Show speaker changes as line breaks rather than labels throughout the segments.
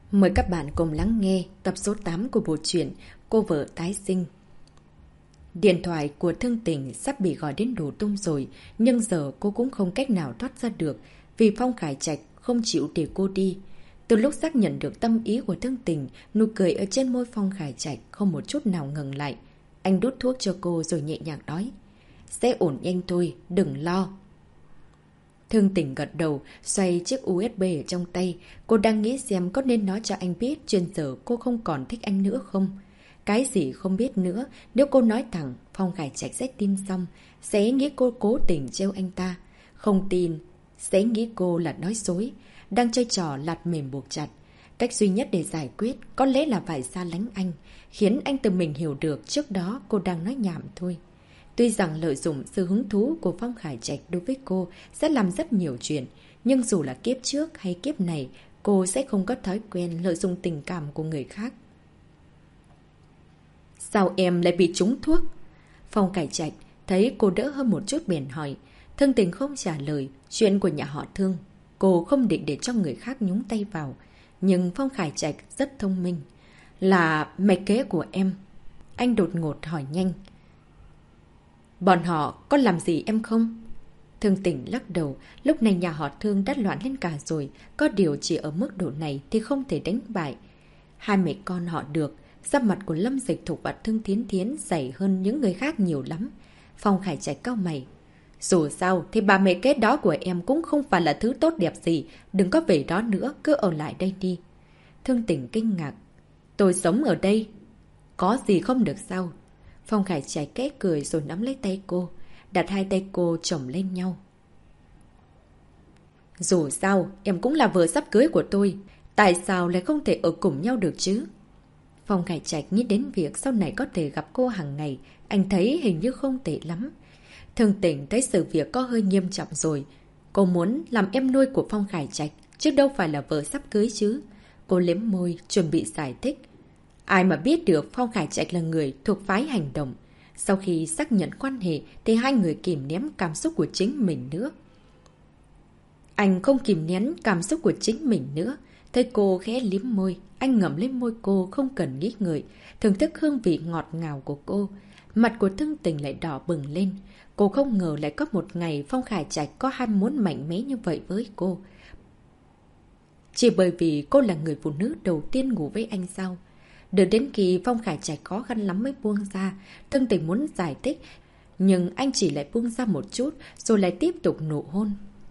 Mời các bạn cùng lắng nghe tập số 8 của bộ truyện Cô vợ tái sinh. Điện thoại của Thương Tình sắp bị gọi đến đổ tung rồi, nhưng giờ cô cũng không cách nào thoát ra được vì Phong Khải Trạch không chịu để cô đi. Từ lúc xác nhận được tâm ý của Thương Tình, nụ cười ở trên môi Phong Khải Trạch không một chút nào ngừng lại. Anh đút thuốc cho cô rồi nhẹ nhàng nói: "Sẽ ổn nhanh thôi, đừng lo." Thương Tình gật đầu, xoay chiếc USB ở trong tay. Cô đang nghĩ xem có nên nói cho anh biết chuyện giờ cô không còn thích anh nữa không? Cái gì không biết nữa, nếu cô nói thẳng, Phong Khải Trạch sẽ tin xong, sẽ nghĩ cô cố tình trêu anh ta. Không tin, sẽ nghĩ cô là nói dối, đang chơi trò lạt mềm buộc chặt. Cách duy nhất để giải quyết có lẽ là phải xa lánh anh, khiến anh tự mình hiểu được trước đó cô đang nói nhảm thôi. Tuy rằng lợi dụng sự hứng thú của Phong Khải Trạch đối với cô sẽ làm rất nhiều chuyện, nhưng dù là kiếp trước hay kiếp này, cô sẽ không có thói quen lợi dụng tình cảm của người khác. Sao em lại bị trúng thuốc? Phong Khải Trạch thấy cô đỡ hơn một chút bèn hỏi. Thương Tình không trả lời, chuyện của nhà họ Thương. Cô không định để cho người khác nhúng tay vào. Nhưng Phong Khải Trạch rất thông minh. Là mẹ kế của em. Anh đột ngột hỏi nhanh. Bọn họ có làm gì em không? Thương Tình lắc đầu, lúc này nhà họ Thương đã loạn lên cả rồi, có điều chỉ ở mức độ này thì không thể đánh bại. Hai mẹ con họ được, sắc mặt của Lâm Dịch Thục và Thương Thiến Thiến dày hơn những người khác nhiều lắm. Phong Khải Trạch cau mày. Dù sao thì bà mẹ kế đó của em cũng không phải là thứ tốt đẹp gì, đừng có về đó nữa, cứ ở lại đây đi. Thương Tình kinh ngạc. Tôi sống ở đây. Có gì không được sao? Phong Khải Trạch khẽ cười rồi nắm lấy tay cô, đặt hai tay cô chồng lên nhau. Dù sao, em cũng là vợ sắp cưới của tôi, tại sao lại không thể ở cùng nhau được chứ? Phong Khải Trạch nghĩ đến việc sau này có thể gặp cô hàng ngày, anh thấy hình như không tệ lắm. Thương Tình thấy sự việc có hơi nghiêm trọng rồi. Cô muốn làm em nuôi của Phong Khải Trạch, chứ đâu phải là vợ sắp cưới chứ. Cô liếm môi, chuẩn bị giải thích. Ai mà biết được Phong Khải Trạch là người thuộc phái hành động. Sau khi xác nhận quan hệ thì hai người kìm nén cảm xúc của chính mình nữa. Anh không kìm nén cảm xúc của chính mình nữa. Thấy cô khẽ liếm môi, anh ngậm lên môi cô không cần nghĩ ngợi, thưởng thức hương vị ngọt ngào của cô. Mặt của Thương Tình lại đỏ bừng lên. Cô không ngờ lại có một ngày Phong Khải Trạch có ham muốn mạnh mẽ như vậy với cô. Chỉ bởi vì cô là người phụ nữ đầu tiên ngủ với anh sao? Đợi đến khi Phong Khải Trạch khó khăn lắm mới buông ra, Thương Tình muốn giải thích, nhưng anh chỉ lại buông ra một chút, rồi lại tiếp tục nụ hôn.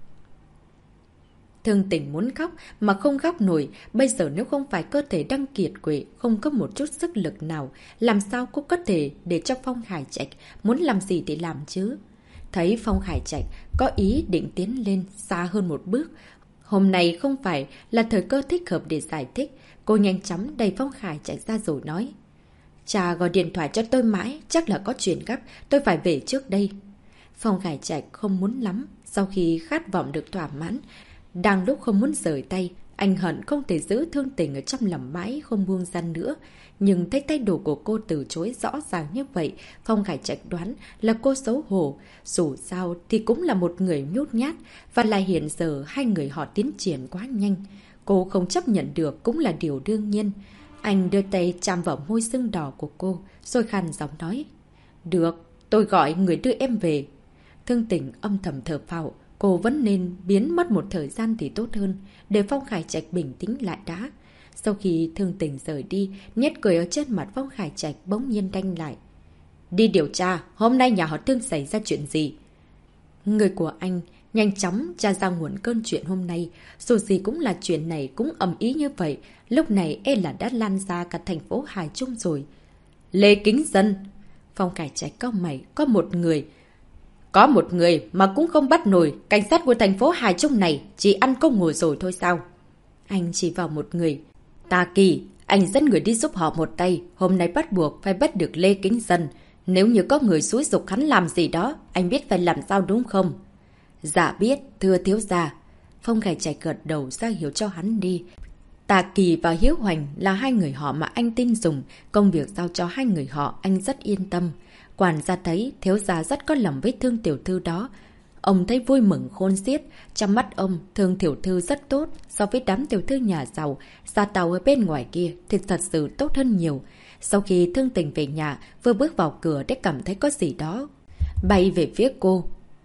Thương Tình muốn khóc mà không khóc nổi, bây giờ nếu không phải cơ thể đang kiệt quệ, không có một chút sức lực nào, làm sao cô có thể để cho Phong Khải Trạch muốn làm gì thì làm chứ? Thấy Phong Khải Trạch có ý định tiến lên xa hơn một bước, hôm nay không phải là thời cơ thích hợp để giải thích. Cô nhanh chóng đẩy Phong Khải Trạch ra rồi nói. Cha gọi điện thoại cho tôi mãi, chắc là có chuyện gấp, tôi phải về trước đây. Phong Khải Trạch không muốn lắm, sau khi khát vọng được thỏa mãn, đang lúc không muốn rời tay, anh hận không thể giữ Thương Tình ở trong lòng mãi không buông ra nữa. Nhưng thấy thái độ của cô từ chối rõ ràng như vậy, Phong Khải Trạch đoán là cô xấu hổ. Dù sao thì cũng là một người nhút nhát, và lại hiện giờ hai người họ tiến triển quá nhanh. Cô không chấp nhận được cũng là điều đương nhiên. Anh đưa tay chạm vào môi sưng đỏ của cô, rồi khàn giọng nói. Được, tôi gọi người đưa em về. Thương Tình âm thầm thở phào. Cô vẫn nên biến mất một thời gian thì tốt hơn, để Phong Khải Trạch bình tĩnh lại đã. Sau khi Thương Tình rời đi, nét cười ở trên mặt Phong Khải Trạch bỗng nhiên đanh lại. Đi điều tra, hôm nay nhà họ Thương xảy ra chuyện gì? Người của anh nhanh chóng tra ra nguồn cơn chuyện hôm nay. Dù gì cũng là chuyện này cũng ầm ý như vậy, lúc này e là đã lan ra cả thành phố Hải Trung rồi. Lê Kính Dân. Phong Khải Trạch cau mày, có một người mà cũng không bắt nổi, cảnh sát của thành phố Hải Trung này chỉ ăn công ngồi rồi thôi sao? Anh chỉ vào một người. Ta Kỳ, anh dẫn người đi giúp họ một tay, hôm nay bắt buộc phải bắt được Lê Kính Dân. Nếu như có người xúi giục hắn làm gì đó, anh biết phải làm sao đúng không? Dạ biết, thưa thiếu gia. Phong Khải Trạch gật đầu ra hiểu cho hắn đi. Tạ Kỳ và Hiếu Hoành là hai người họ mà anh tin dùng, công việc giao cho hai người họ anh rất yên tâm. Quản gia thấy thiếu gia rất có lòng với Thương tiểu thư đó. Ông thấy vui mừng khôn xiết. Trong mắt ông, Thương tiểu thư rất tốt. So với đám tiểu thư nhà giàu, gia tàu ở bên ngoài kia thì thật sự tốt hơn nhiều. Sau khi Thương Tình về nhà, vừa bước vào cửa đã cảm thấy có gì đó bay về phía cô.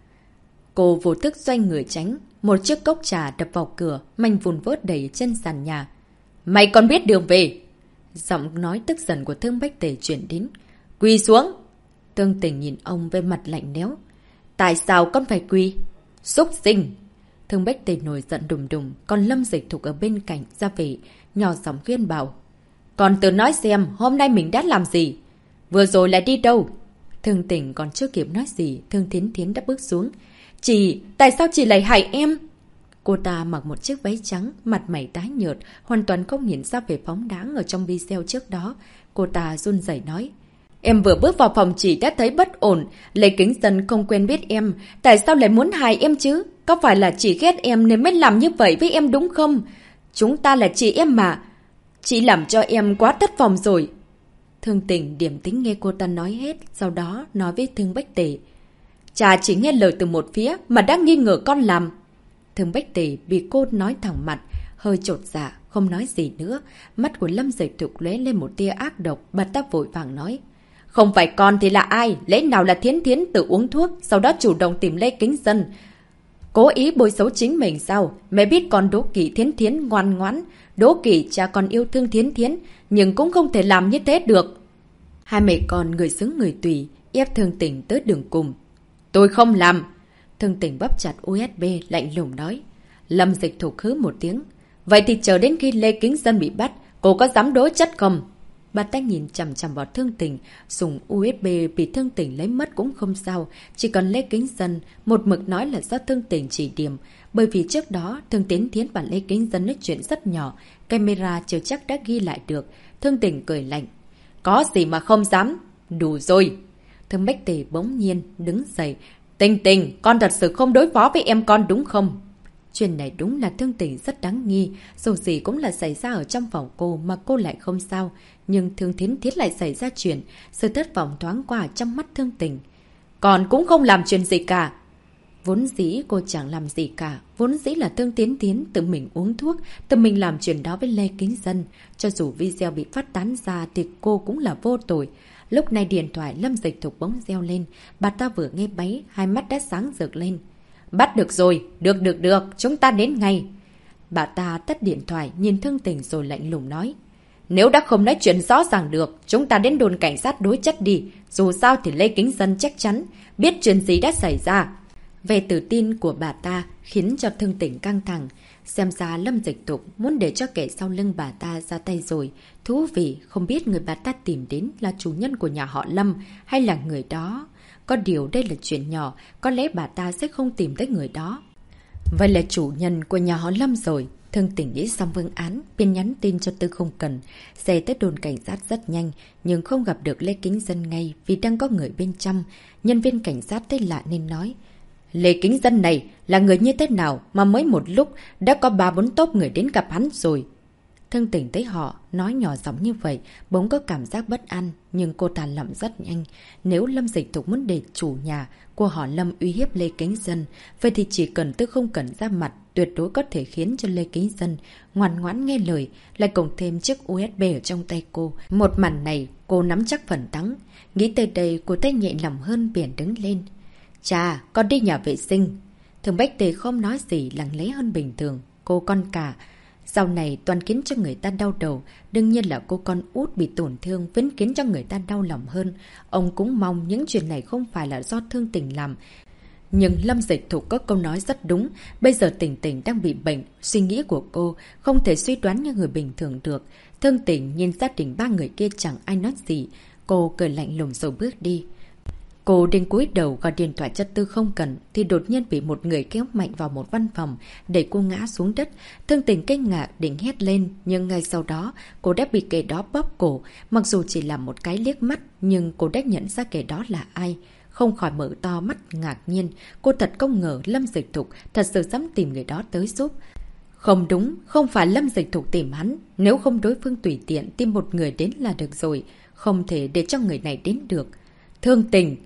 Cô vô thức xoay người tránh. Một chiếc cốc trà đập vào cửa, manh vụn vớt đầy trên sàn nhà. Mày còn biết đường về? Giọng nói tức giận của Thương Bách Tề chuyển đến. Quỳ xuống! Thương Tình nhìn ông với mặt lạnh lẽo. Tại sao con phải quỳ? Xúc sinh! Thương Bách Tề nổi giận đùng đùng, còn Lâm Dịch Thục ở bên cạnh ra về, nhỏ giọng khuyên bảo. Còn tự nói xem, hôm nay mình đã làm gì? Vừa rồi lại đi đâu? Thương Tình còn chưa kịp nói gì, Thương Thiến Thiến đã bước xuống. Chị, tại sao chị lại hại em? Cô ta mặc một chiếc váy trắng, mặt mày tái nhợt, hoàn toàn không nhìn ra về phóng đáng ở trong video trước đó. Cô ta run rẩy nói. Em vừa bước vào phòng chị đã thấy bất ổn. Lê Kính Dân không quen biết em. Tại sao lại muốn hại em chứ? Có phải là chị ghét em nên mới làm như vậy với em đúng không? Chúng ta là chị em mà. Chị làm cho em quá thất vọng rồi. Thương Tình điểm tính nghe cô ta nói hết, sau đó nói với Thương Bách Tề. Cha chỉ nghe lời từ một phía mà đã nghi ngờ con làm. Thương Bách Tề bị cô nói thẳng mặt, hơi chột dạ, không nói gì nữa. Mắt của Lâm Dịch Thục lóe lên một tia ác độc, bà ta vội vàng nói. Không phải con thì là ai? Lẽ nào là Thiến Thiến tự uống thuốc, sau đó chủ động tìm Lê Kính Dân. Cố ý bôi xấu chính mình sao? Mẹ biết con đố kỵ Thiến Thiến ngoan ngoãn. Đố kỵ cha con yêu thương Thiến Thiến, nhưng cũng không thể làm như thế được. Hai mẹ con người xứng người tùy, ép Thương Tình tới đường cùng. Tôi không làm. Thương Tình bóp chặt USB lạnh lùng nói. Lâm Dịch Thục hứ một tiếng. Vậy thì chờ đến khi Lê Kính Dân bị bắt, cô có dám đối chất không? Bà ta nhìn chằm chằm vào Thương Tình, dùng USB bị Thương Tình lấy mất cũng không sao, chỉ cần Lê Kính Dân một mực nói là do Thương Tình chỉ điểm, bởi vì trước đó Thương Tiến Thiến và Lê Kính Dân nói chuyện rất nhỏ, camera chưa chắc đã ghi lại được. Thương Tình cười lạnh. Có gì mà không dám? Đủ rồi. Thương Bách Tề bỗng nhiên đứng dậy. Tình Tình, con thật sự không đối phó với em con đúng không? Chuyện này đúng là Thương Tình rất đáng nghi, dù gì cũng là xảy ra ở trong phòng cô mà cô lại không sao, nhưng Thương Thiến Thiết lại xảy ra chuyện, sự thất vọng thoáng qua trong mắt Thương Tình. Còn cũng không làm chuyện gì cả. Vốn dĩ cô chẳng làm gì cả, vốn dĩ là Thương Tiến Tiến tự mình uống thuốc, tự mình làm chuyện đó với Lê Kính Dân. Cho dù video bị phát tán ra thì cô cũng là vô tội. Lúc này điện thoại Lâm Dịch Thục bỗng reo lên, bà ta vừa nghe máy, hai mắt đã sáng rực lên. Bắt được rồi, được, chúng ta đến ngay. Bà ta tắt điện thoại, nhìn Thương Tình rồi lạnh lùng nói. Nếu đã không nói chuyện rõ ràng được, chúng ta đến đồn cảnh sát đối chất đi. Dù sao thì Lê Kính Dân chắc chắn biết chuyện gì đã xảy ra. Về tự tin của bà ta khiến cho Thương Tình căng thẳng. Xem ra Lâm Dịch Thục muốn để cho kẻ sau lưng bà ta ra tay rồi. Thú vị, không biết người bà ta tìm đến là chủ nhân của nhà họ Lâm hay là người đó. Có điều đây là chuyện nhỏ, có lẽ bà ta sẽ không tìm tới người đó. Vậy là chủ nhân của nhà họ Lâm rồi. Thương Tình nghĩ xong phương án,便nhắn tin cho Tư Không Cần. Xe tới đồn cảnh sát rất nhanh, nhưng không gặp được Lê Kính Dân ngay vì đang có người bên trong. Nhân viên cảnh sát thấy lạ nên nói. Lê Kính Dân này là người như thế nào mà mới một lúc đã có 3-4 tốp người đến gặp hắn rồi. Thương Tình thấy họ nói nhỏ giọng như vậy, bỗng có cảm giác bất an, nhưng cô ta làm rất nhanh. Nếu Lâm Dịch Thục muốn để chủ nhà của họ Lâm uy hiếp Lê Kính Dân, vậy thì chỉ cần Tư Không Cần ra mặt, tuyệt đối có thể khiến cho Lê Kính Dân ngoan ngoãn nghe lời, lại cộng thêm chiếc USB ở trong tay cô. Một màn này cô nắm chắc phần thắng. Nghĩ tới đây cô thấy nhẹ lòng hơn, biển đứng lên. Chà, con đi nhà vệ sinh. Thường Bách Tề không nói gì, lặng lẽ hơn bình thường. Cô con cả sau này toàn khiến cho người ta đau đầu. Đương nhiên là cô con út bị tổn thương vẫn khiến cho người ta đau lòng hơn. Ông cũng mong những chuyện này không phải là do Thương Tình làm. Nhưng Lâm Dịch Thục có câu nói rất đúng. Bây giờ Tình Tình đang bị bệnh, suy nghĩ của cô không thể suy đoán như người bình thường được. Thương Tình nhìn gia đình 3 người kia chẳng ai nói gì. Cô cười lạnh lùng rồi bước đi. Cô định cúi đầu gọi điện thoại cho Tư Không Cần thì đột nhiên bị một người kéo mạnh vào một văn phòng, đẩy cô ngã xuống đất. Thương Tình kinh ngạc định hét lên, nhưng ngay sau đó cô đã bị kẻ đó bóp cổ. Mặc dù chỉ là một cái liếc mắt, nhưng cô đã nhận ra kẻ đó là ai. Không khỏi mở to mắt ngạc nhiên, cô thật không ngờ Lâm Dịch Thục thật sự dám tìm người đó tới giúp. Không đúng, không phải Lâm Dịch Thục tìm hắn, nếu không đối phương tùy tiện tìm một người đến là được rồi, không thể để cho người này đến được. Thương Tình!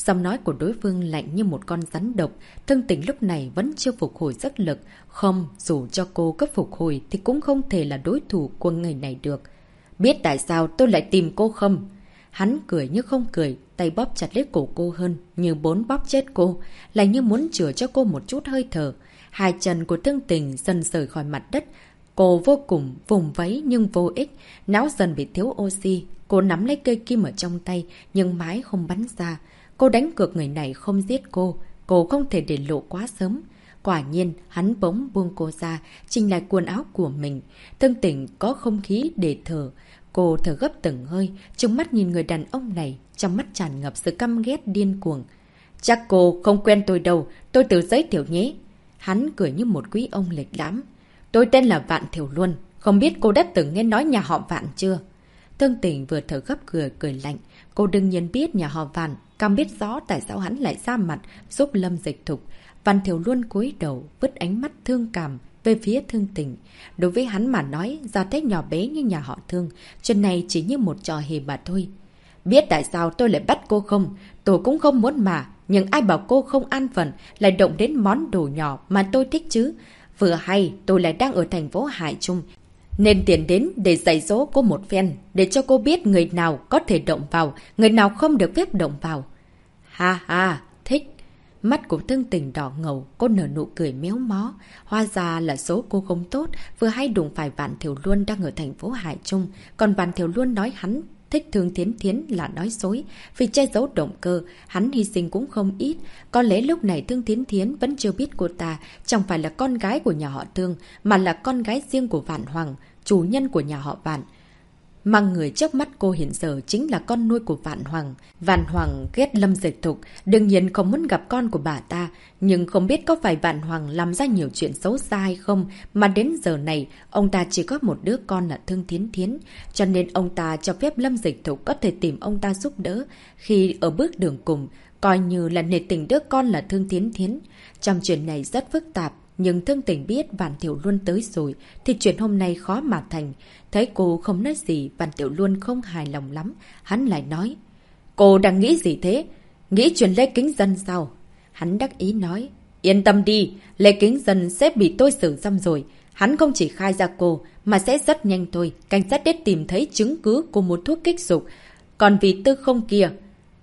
Giọng nói của đối phương lạnh như một con rắn độc. Thương Tình lúc này vẫn chưa phục hồi sức lực. Không, dù cho cô cấp phục hồi thì cũng không thể là đối thủ của người này được. Biết tại sao tôi lại tìm cô không? Hắn cười như không cười, tay bóp chặt lấy cổ cô hơn, như muốn bóp chết cô, lại như muốn chữa cho cô một chút hơi thở. Hai chân của Thương Tình dần rời khỏi mặt đất. Cô vô cùng vùng vẫy nhưng vô ích, não dần bị thiếu oxy. Cô nắm lấy cây kim ở trong tay, nhưng mãi không bắn ra. Cô đánh cược người này không giết cô không thể để lộ quá sớm. Quả nhiên, hắn bỗng buông cô ra, chỉnh lại quần áo của mình. Thương Tình có không khí để thở. Cô thở gấp từng hơi, trừng mắt nhìn người đàn ông này, trong mắt tràn ngập sự căm ghét điên cuồng. Chắc cô không quen tôi đâu, tôi tự giới thiệu nhé. Hắn cười như một quý ông lịch lãm. Tôi tên là Vạn Thiểu Luân, không biết cô đã từng nghe nói nhà họ Vạn chưa? Thương Tình vừa thở gấp cười lạnh. Cô đương nhiên biết nhà họ Vạn, càng biết rõ tại sao hắn lại ra mặt giúp Lâm Dịch Thục. Vạn Thiểu Luân cúi đầu, vứt ánh mắt thương cảm về phía Thương Tình. Đối với hắn mà nói, gia thế nhỏ bé như nhà họ Thương, chuyện này chỉ như một trò hề mà thôi. Biết tại sao tôi lại bắt cô không? Tôi cũng không muốn mà, nhưng ai bảo cô không an phận, lại động đến món đồ nhỏ mà tôi thích chứ? Vừa hay, tôi lại đang ở thành phố Hải Trung, nên tiền đến để dạy dỗ cô một phen, để cho cô biết người nào có thể động vào, người nào không được phép động vào. Ha ha, thích. Mắt của Thương Tình đỏ ngầu, cô nở nụ cười méo mó. Hóa ra là số cô không tốt, vừa hay đụng phải Vạn Thiểu Luân đang ở thành phố Hải Trung. Còn Vạn Thiểu Luân nói hắn thích Thương Thiến Thiến là nói dối. Vì che giấu động cơ, hắn hy sinh cũng không ít. Có lẽ lúc này Thương Thiến Thiến vẫn chưa biết cô ta chẳng phải là con gái của nhà họ Thương, mà là con gái riêng của Vạn Hoàng, chủ nhân của nhà họ Vạn. Mà người trước mắt cô hiện giờ chính là con nuôi của Vạn Hoàng. Vạn Hoàng ghét Lâm Dịch Thục, đương nhiên không muốn gặp con của bà ta. Nhưng không biết có phải Vạn Hoàng làm ra nhiều chuyện xấu xa hay không, mà đến giờ này, ông ta chỉ có một đứa con là Thương Thiến Thiến. Cho nên ông ta cho phép Lâm Dịch Thục có thể tìm ông ta giúp đỡ khi ở bước đường cùng, coi như là nể tình đứa con là Thương Thiến Thiến. Trong chuyện này rất phức tạp. Nhưng Thương Tình biết Vạn Thiểu Luân tới rồi, thì chuyện hôm nay khó mà thành. Thấy cô không nói gì, Vạn Thiểu Luân không hài lòng lắm. Hắn lại nói, cô đang nghĩ gì thế? Nghĩ chuyện Lê Kính Dân sao? Hắn đắc ý nói, yên tâm đi, Lê Kính Dân sẽ bị tôi xử giam rồi. Hắn không chỉ khai ra cô, mà sẽ rất nhanh thôi. Cảnh sát đến tìm thấy chứng cứ của một thuốc kích dục. Còn vì Tư Không kia,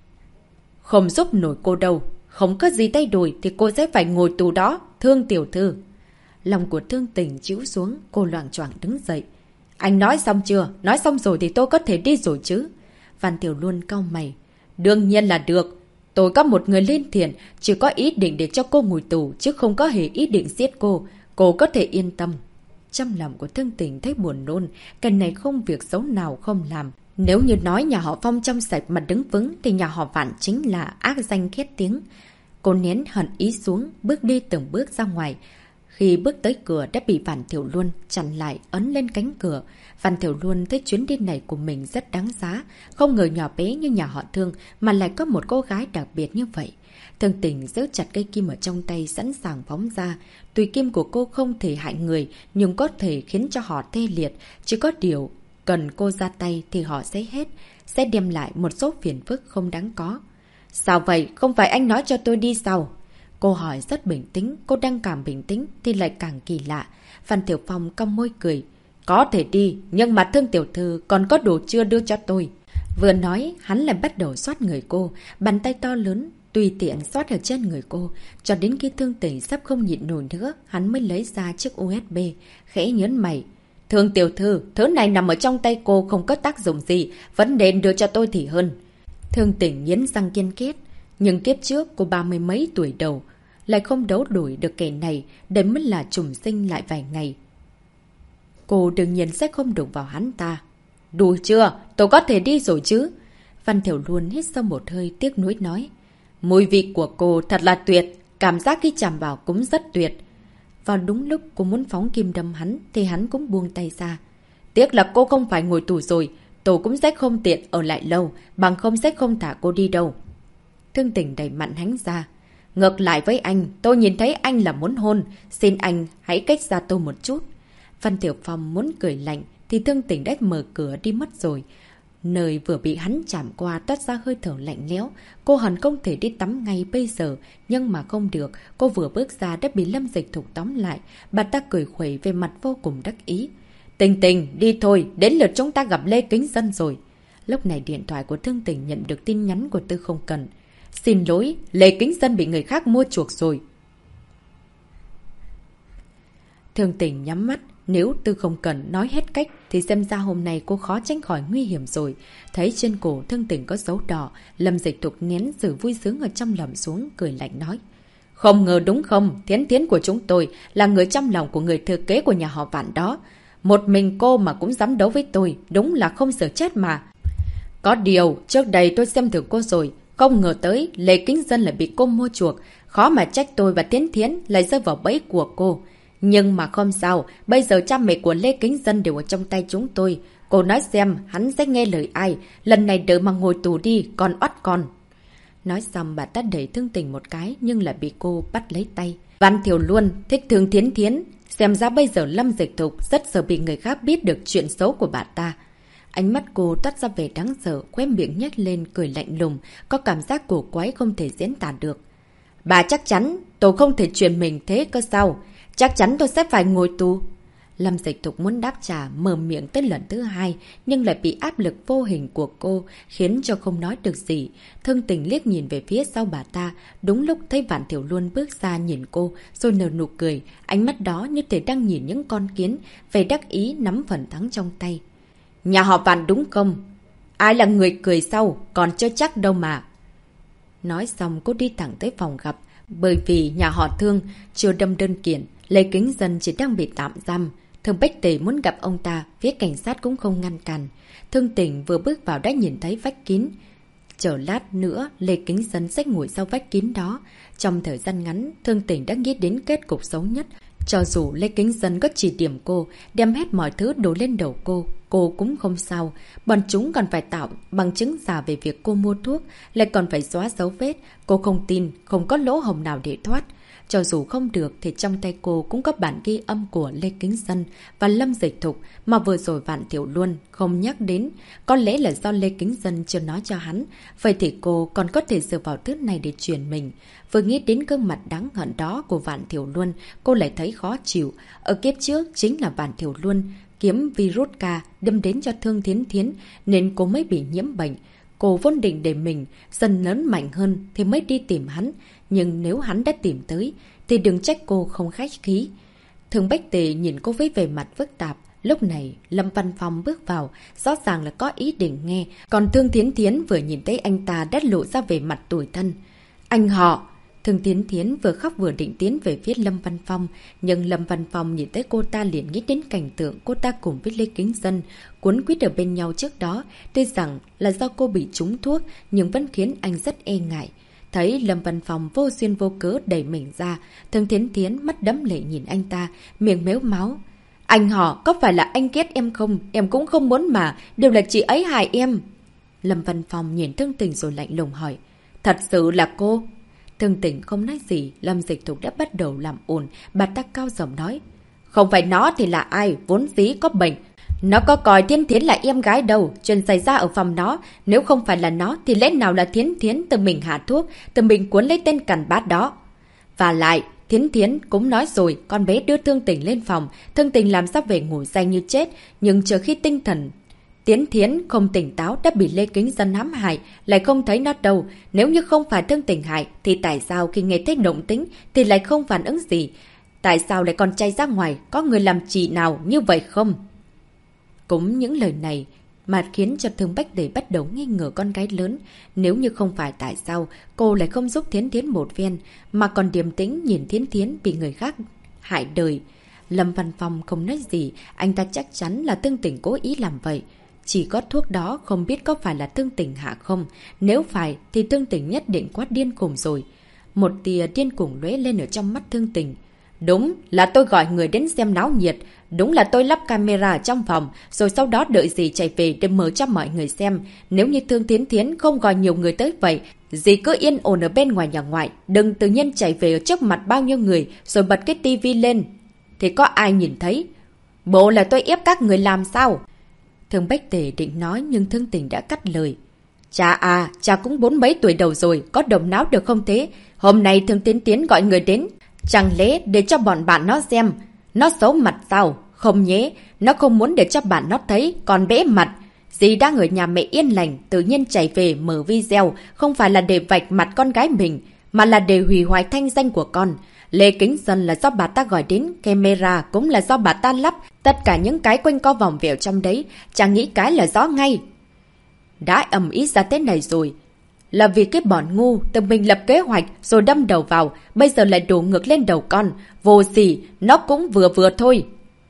không giúp nổi cô đâu. Không có gì thay đổi thì cô sẽ phải ngồi tù đó, Thương tiểu thư. Lòng của Thương Tình chịu xuống, cô loạng choạng đứng dậy. Anh nói xong chưa? Nói xong rồi thì tôi có thể đi rồi chứ? Vạn Tiểu Luân cau mày. Đương nhiên là được. Tôi có một người lên thiện, chỉ có ý định để cho cô ngồi tù, chứ không có hề ý định giết cô. Cô có thể yên tâm. Trong lòng của Thương Tình thấy buồn nôn, cái này không việc xấu nào không làm. Nếu như nói nhà họ Phong trong sạch mà đứng vững, thì nhà họ Vạn chính là ác danh khét tiếng. Cô nén hận ý xuống, bước đi từng bước ra ngoài. Khi bước tới cửa đã bị Vạn Thiểu Luân chặn lại, ấn lên cánh cửa. Vạn Thiểu Luân thấy chuyến đi này của mình rất đáng giá. Không ngờ nhỏ bé như nhà họ Thương mà lại có một cô gái đặc biệt như vậy. Thương Tình giữ chặt cây kim ở trong tay sẵn sàng phóng ra. Tuy kim của cô không thể hại người, nhưng có thể khiến cho họ tê liệt. Chỉ có điều, cần cô ra tay thì họ sẽ hết. Sẽ đem lại một số phiền phức không đáng có. Sao vậy? Không phải anh nói cho tôi đi sao? Cô hỏi rất bình tĩnh, cô đang càng bình tĩnh thì lại càng kỳ lạ. Phan Tiểu Phong cong môi cười. Có thể đi, nhưng mà Thương tiểu thư còn có đồ chưa đưa cho tôi. Vừa nói, hắn lại bắt đầu xoát người cô, bàn tay to lớn, tùy tiện xoát ở trên người cô. Cho đến khi Thương Tình sắp không nhịn nổi nữa, hắn mới lấy ra chiếc USB, khẽ nhớn mày. Thương tiểu thư, thứ này nằm ở trong tay cô không có tác dụng gì, vẫn nên đưa cho tôi thì hơn. Thương Tình nghiến răng kiên quyết. Nhưng kiếp trước cô 30 mấy tuổi đầu lại không đấu đuổi được kẻ này, đấy mới là trùng sinh lại vài ngày. Cô đương nhiên sẽ không đụng vào hắn ta. Đủ chưa? Tôi có thể đi rồi chứ? Văn Thiểu Luân hít sâu một hơi tiếc nuối nói. Mùi vị của cô thật là tuyệt, cảm giác khi chạm vào cũng rất tuyệt. Vào đúng lúc cô muốn phóng kim đâm hắn thì hắn cũng buông tay ra. Tiếc là cô không phải ngồi tù rồi, tôi cũng sẽ không tiện ở lại lâu, bằng không sẽ không thả cô đi đâu. Thương Tình đầy mặn hánh ra. Ngược lại với anh, tôi nhìn thấy anh là muốn hôn, xin anh hãy cách xa tôi một chút. Văn Tiểu Phong muốn cười lạnh thì Thương Tình đã mở cửa đi mất rồi. Nơi vừa bị hắn chạm qua toát ra hơi thở lạnh lẽo. Cô hận không thể đi tắm ngay bây giờ, nhưng mà không được. Cô vừa bước ra đã bị Lâm Dịch Thục tóm lại. Bà ta cười khuẩy về mặt vô cùng đắc ý. Tình Tình, đi thôi, đến lượt chúng ta gặp Lê Kính Dân rồi. Lúc này điện thoại của Thương Tình nhận được tin nhắn của Tư Không Cần. Xin lỗi, Lê Kính Dân bị người khác mua chuộc rồi. Thương Tình nhắm mắt. Nếu Tư Không Cần nói hết cách thì xem ra hôm nay cô khó tránh khỏi nguy hiểm rồi. Thấy trên cổ Thương Tình có dấu đỏ, Lâm Dịch Thục nén sự vui sướng ở trong lòng xuống, cười lạnh nói. Không ngờ đúng không, Thiến Thiến của chúng tôi là người trong lòng của người thừa kế của nhà họ Vạn đó. Một mình cô mà cũng dám đấu với tôi, đúng là không sợ chết mà. Có điều, trước đây tôi xem thử cô rồi, không ngờ tới Lê Kính Dân lại bị cô mua chuộc. Khó mà trách tôi và Thiến Thiến lại rơi vào bẫy của cô. Nhưng mà không sao, bây giờ cha mẹ của Lê Kính Dân đều ở trong tay chúng tôi. Cô nói xem, hắn sẽ nghe lời ai, lần này đợi mà ngồi tù đi, còn oắt con. Nói xong bà ta đẩy Thương Tình một cái, nhưng lại bị cô bắt lấy tay. Văn Thiểu Luân thích Thương Thiến Thiến, xem ra bây giờ Lâm Dịch Thục rất sợ bị người khác biết được chuyện xấu của bà ta. Ánh mắt cô toát ra vẻ đáng sợ, khóe miệng nhếch lên cười lạnh lùng, có cảm giác cổ quái không thể diễn tả được. Bà chắc chắn tôi không thể truyền mình thế cơ sao? Chắc chắn tôi sẽ phải ngồi tù. Lâm Dịch Thục muốn đáp trả, mở miệng tới lần thứ hai, nhưng lại bị áp lực vô hình của cô, khiến cho không nói được gì. Thương Tình liếc nhìn về phía sau bà ta, đúng lúc thấy Vạn Thiểu Luân bước ra nhìn cô, rồi nở nụ cười, ánh mắt đó như thể đang nhìn những con kiến, vẻ đắc ý nắm phần thắng trong tay. Nhà họ Vạn đúng không? Ai là người cười sau, còn chưa chắc đâu mà. Nói xong cô đi thẳng tới phòng gặp, bởi vì nhà họ Thương chưa đâm đơn kiện, Lê Kính Dân chỉ đang bị tạm giam. Thương Bách Tề muốn gặp ông ta, phía cảnh sát cũng không ngăn cản. Thương Tình vừa bước vào đã nhìn thấy vách kín. Chờ lát nữa, Lê Kính Dân sẽ ngồi sau vách kín đó. Trong thời gian ngắn, Thương Tình đã nghĩ đến kết cục xấu nhất. Cho dù Lê Kính Dân có chỉ điểm cô, đem hết mọi thứ đổ lên đầu cô cũng không sao. Bọn chúng còn phải tạo bằng chứng giả về việc cô mua thuốc, lại còn phải xóa dấu vết. Cô không tin, không có lỗ hổng nào để thoát. Cho dù không được thì trong tay cô cũng có bản ghi âm của Lê Kính Dân và Lâm Dịch Thục mà vừa rồi Vạn Thiểu Luân không nhắc đến. Có lẽ là do Lê Kính Dân chưa nói cho hắn. Vậy thì cô còn có thể dựa vào thứ này để truyền mình. Vừa nghĩ đến gương mặt đáng hận đó của Vạn Thiểu Luân, cô lại thấy khó chịu. Ở kiếp trước chính là Vạn Thiểu Luân kiếm virus K đâm đến cho Thương Thiến Thiến nên cô mới bị nhiễm bệnh. Cô vốn định để mình dần lớn mạnh hơn thì mới đi tìm hắn. Nhưng nếu hắn đã tìm tới thì đừng trách cô không khách khí. Thương Bách Tề nhìn cô với vẻ mặt phức tạp. Lúc này Lâm Văn Phong bước vào, rõ ràng là có ý định nghe. Còn Thương Thiến Thiến vừa nhìn thấy anh ta đã lộ ra vẻ mặt tủi thân. Anh họ! Thương Thiến Thiến vừa khóc vừa định tiến về phía Lâm Văn Phong. Nhưng Lâm Văn Phong nhìn thấy cô ta liền nghĩ đến cảnh tượng cô ta cùng với Lê Kính Dân cuốn quýt ở bên nhau trước đó. Tuy rằng là do cô bị trúng thuốc nhưng vẫn khiến anh rất e ngại. Thấy Lâm Văn Phong vô duyên vô cớ đẩy mình ra, Thương Thiến Thiến mắt đẫm lệ nhìn anh ta, miệng mếu máu. Anh họ, có phải là anh ghét em không? Em cũng không muốn mà, đều là chị ấy hại em. Lâm Văn Phong nhìn Thương Tình rồi lạnh lùng hỏi. Thật sự là cô? Thương Tình không nói gì, Lâm Dịch Thục đã bắt đầu làm ồn, bà ta cao giọng nói. Không phải nó thì là ai, vốn dĩ có bệnh. Nó có coi Thiến Thiến là em gái đâu, chuyện xảy ra ở phòng nó. Nếu không phải là nó thì lẽ nào là Thiến Thiến tự mình hạ thuốc, tự mình cuốn lấy tên cằn bát đó. Và lại, Thiến Thiến cũng nói rồi, con bé đưa Thương Tình lên phòng. Thương Tình làm sao về ngủ say như chết, nhưng chờ khi tinh thần Thiến Thiến không tỉnh táo đã bị Lê Kính Dân hãm hại, lại không thấy nó đâu. Nếu như không phải Thương Tình hại thì tại sao khi nghe thấy động tĩnh thì lại không phản ứng gì? Tại sao lại còn chạy ra ngoài, có người làm chị nào như vậy không? Cũng những lời này mà khiến cho Thương Bách Tề bắt đầu nghi ngờ con gái lớn. Nếu như không phải tại sao cô lại không giúp Thiến Thiến một viên, mà còn điềm tĩnh nhìn Thiến Thiến bị người khác hại đời. Lâm Văn Phong không nói gì, anh ta chắc chắn là Thương Tình cố ý làm vậy. Chỉ có thuốc đó không biết có phải là Thương Tình hạ không. Nếu phải thì Thương Tình nhất định quá điên khùng rồi. Một tia điên khùng lóe lên ở trong mắt Thương Tình. Đúng là tôi gọi người đến xem náo nhiệt. Đúng là tôi lắp camera ở trong phòng, rồi sau đó đợi dì chạy về để mở cho mọi người xem. Nếu như Thương Thiến Thiến không gọi nhiều người tới vậy, dì cứ yên ổn ở bên ngoài nhà ngoại. Đừng tự nhiên chạy về ở trước mặt bao nhiêu người, rồi bật cái tivi lên. Thì có ai nhìn thấy? Bộ là tôi ép các người làm sao? Thương Bách Tề định nói nhưng Thương Tình đã cắt lời. Cha à, cha cũng 40 mấy tuổi đầu rồi, có động não được không thế? Hôm nay Thương Tiến Tiến gọi người đến, chẳng lẽ để cho bọn bạn nó xem. Nó xấu mặt sao? Không nhé, nó không muốn để cho bạn nó thấy, còn bẽ mặt. Dì đang ở nhà mẹ yên lành, tự nhiên chạy về mở video, không phải là để vạch mặt con gái mình, mà là để hủy hoại thanh danh của con. Lê Kính Dân là do bà ta gọi đến, camera cũng là do bà ta lắp, tất cả những cái quanh co vòng vèo trong đấy, chẳng nghĩ cái là rõ ngay. Đã ầm ĩ ra thế này rồi, là vì cái bọn ngu tự mình lập kế hoạch rồi đâm đầu vào, bây giờ lại đổ ngược lên đầu con, vô sỉ, nó cũng vừa vừa thôi.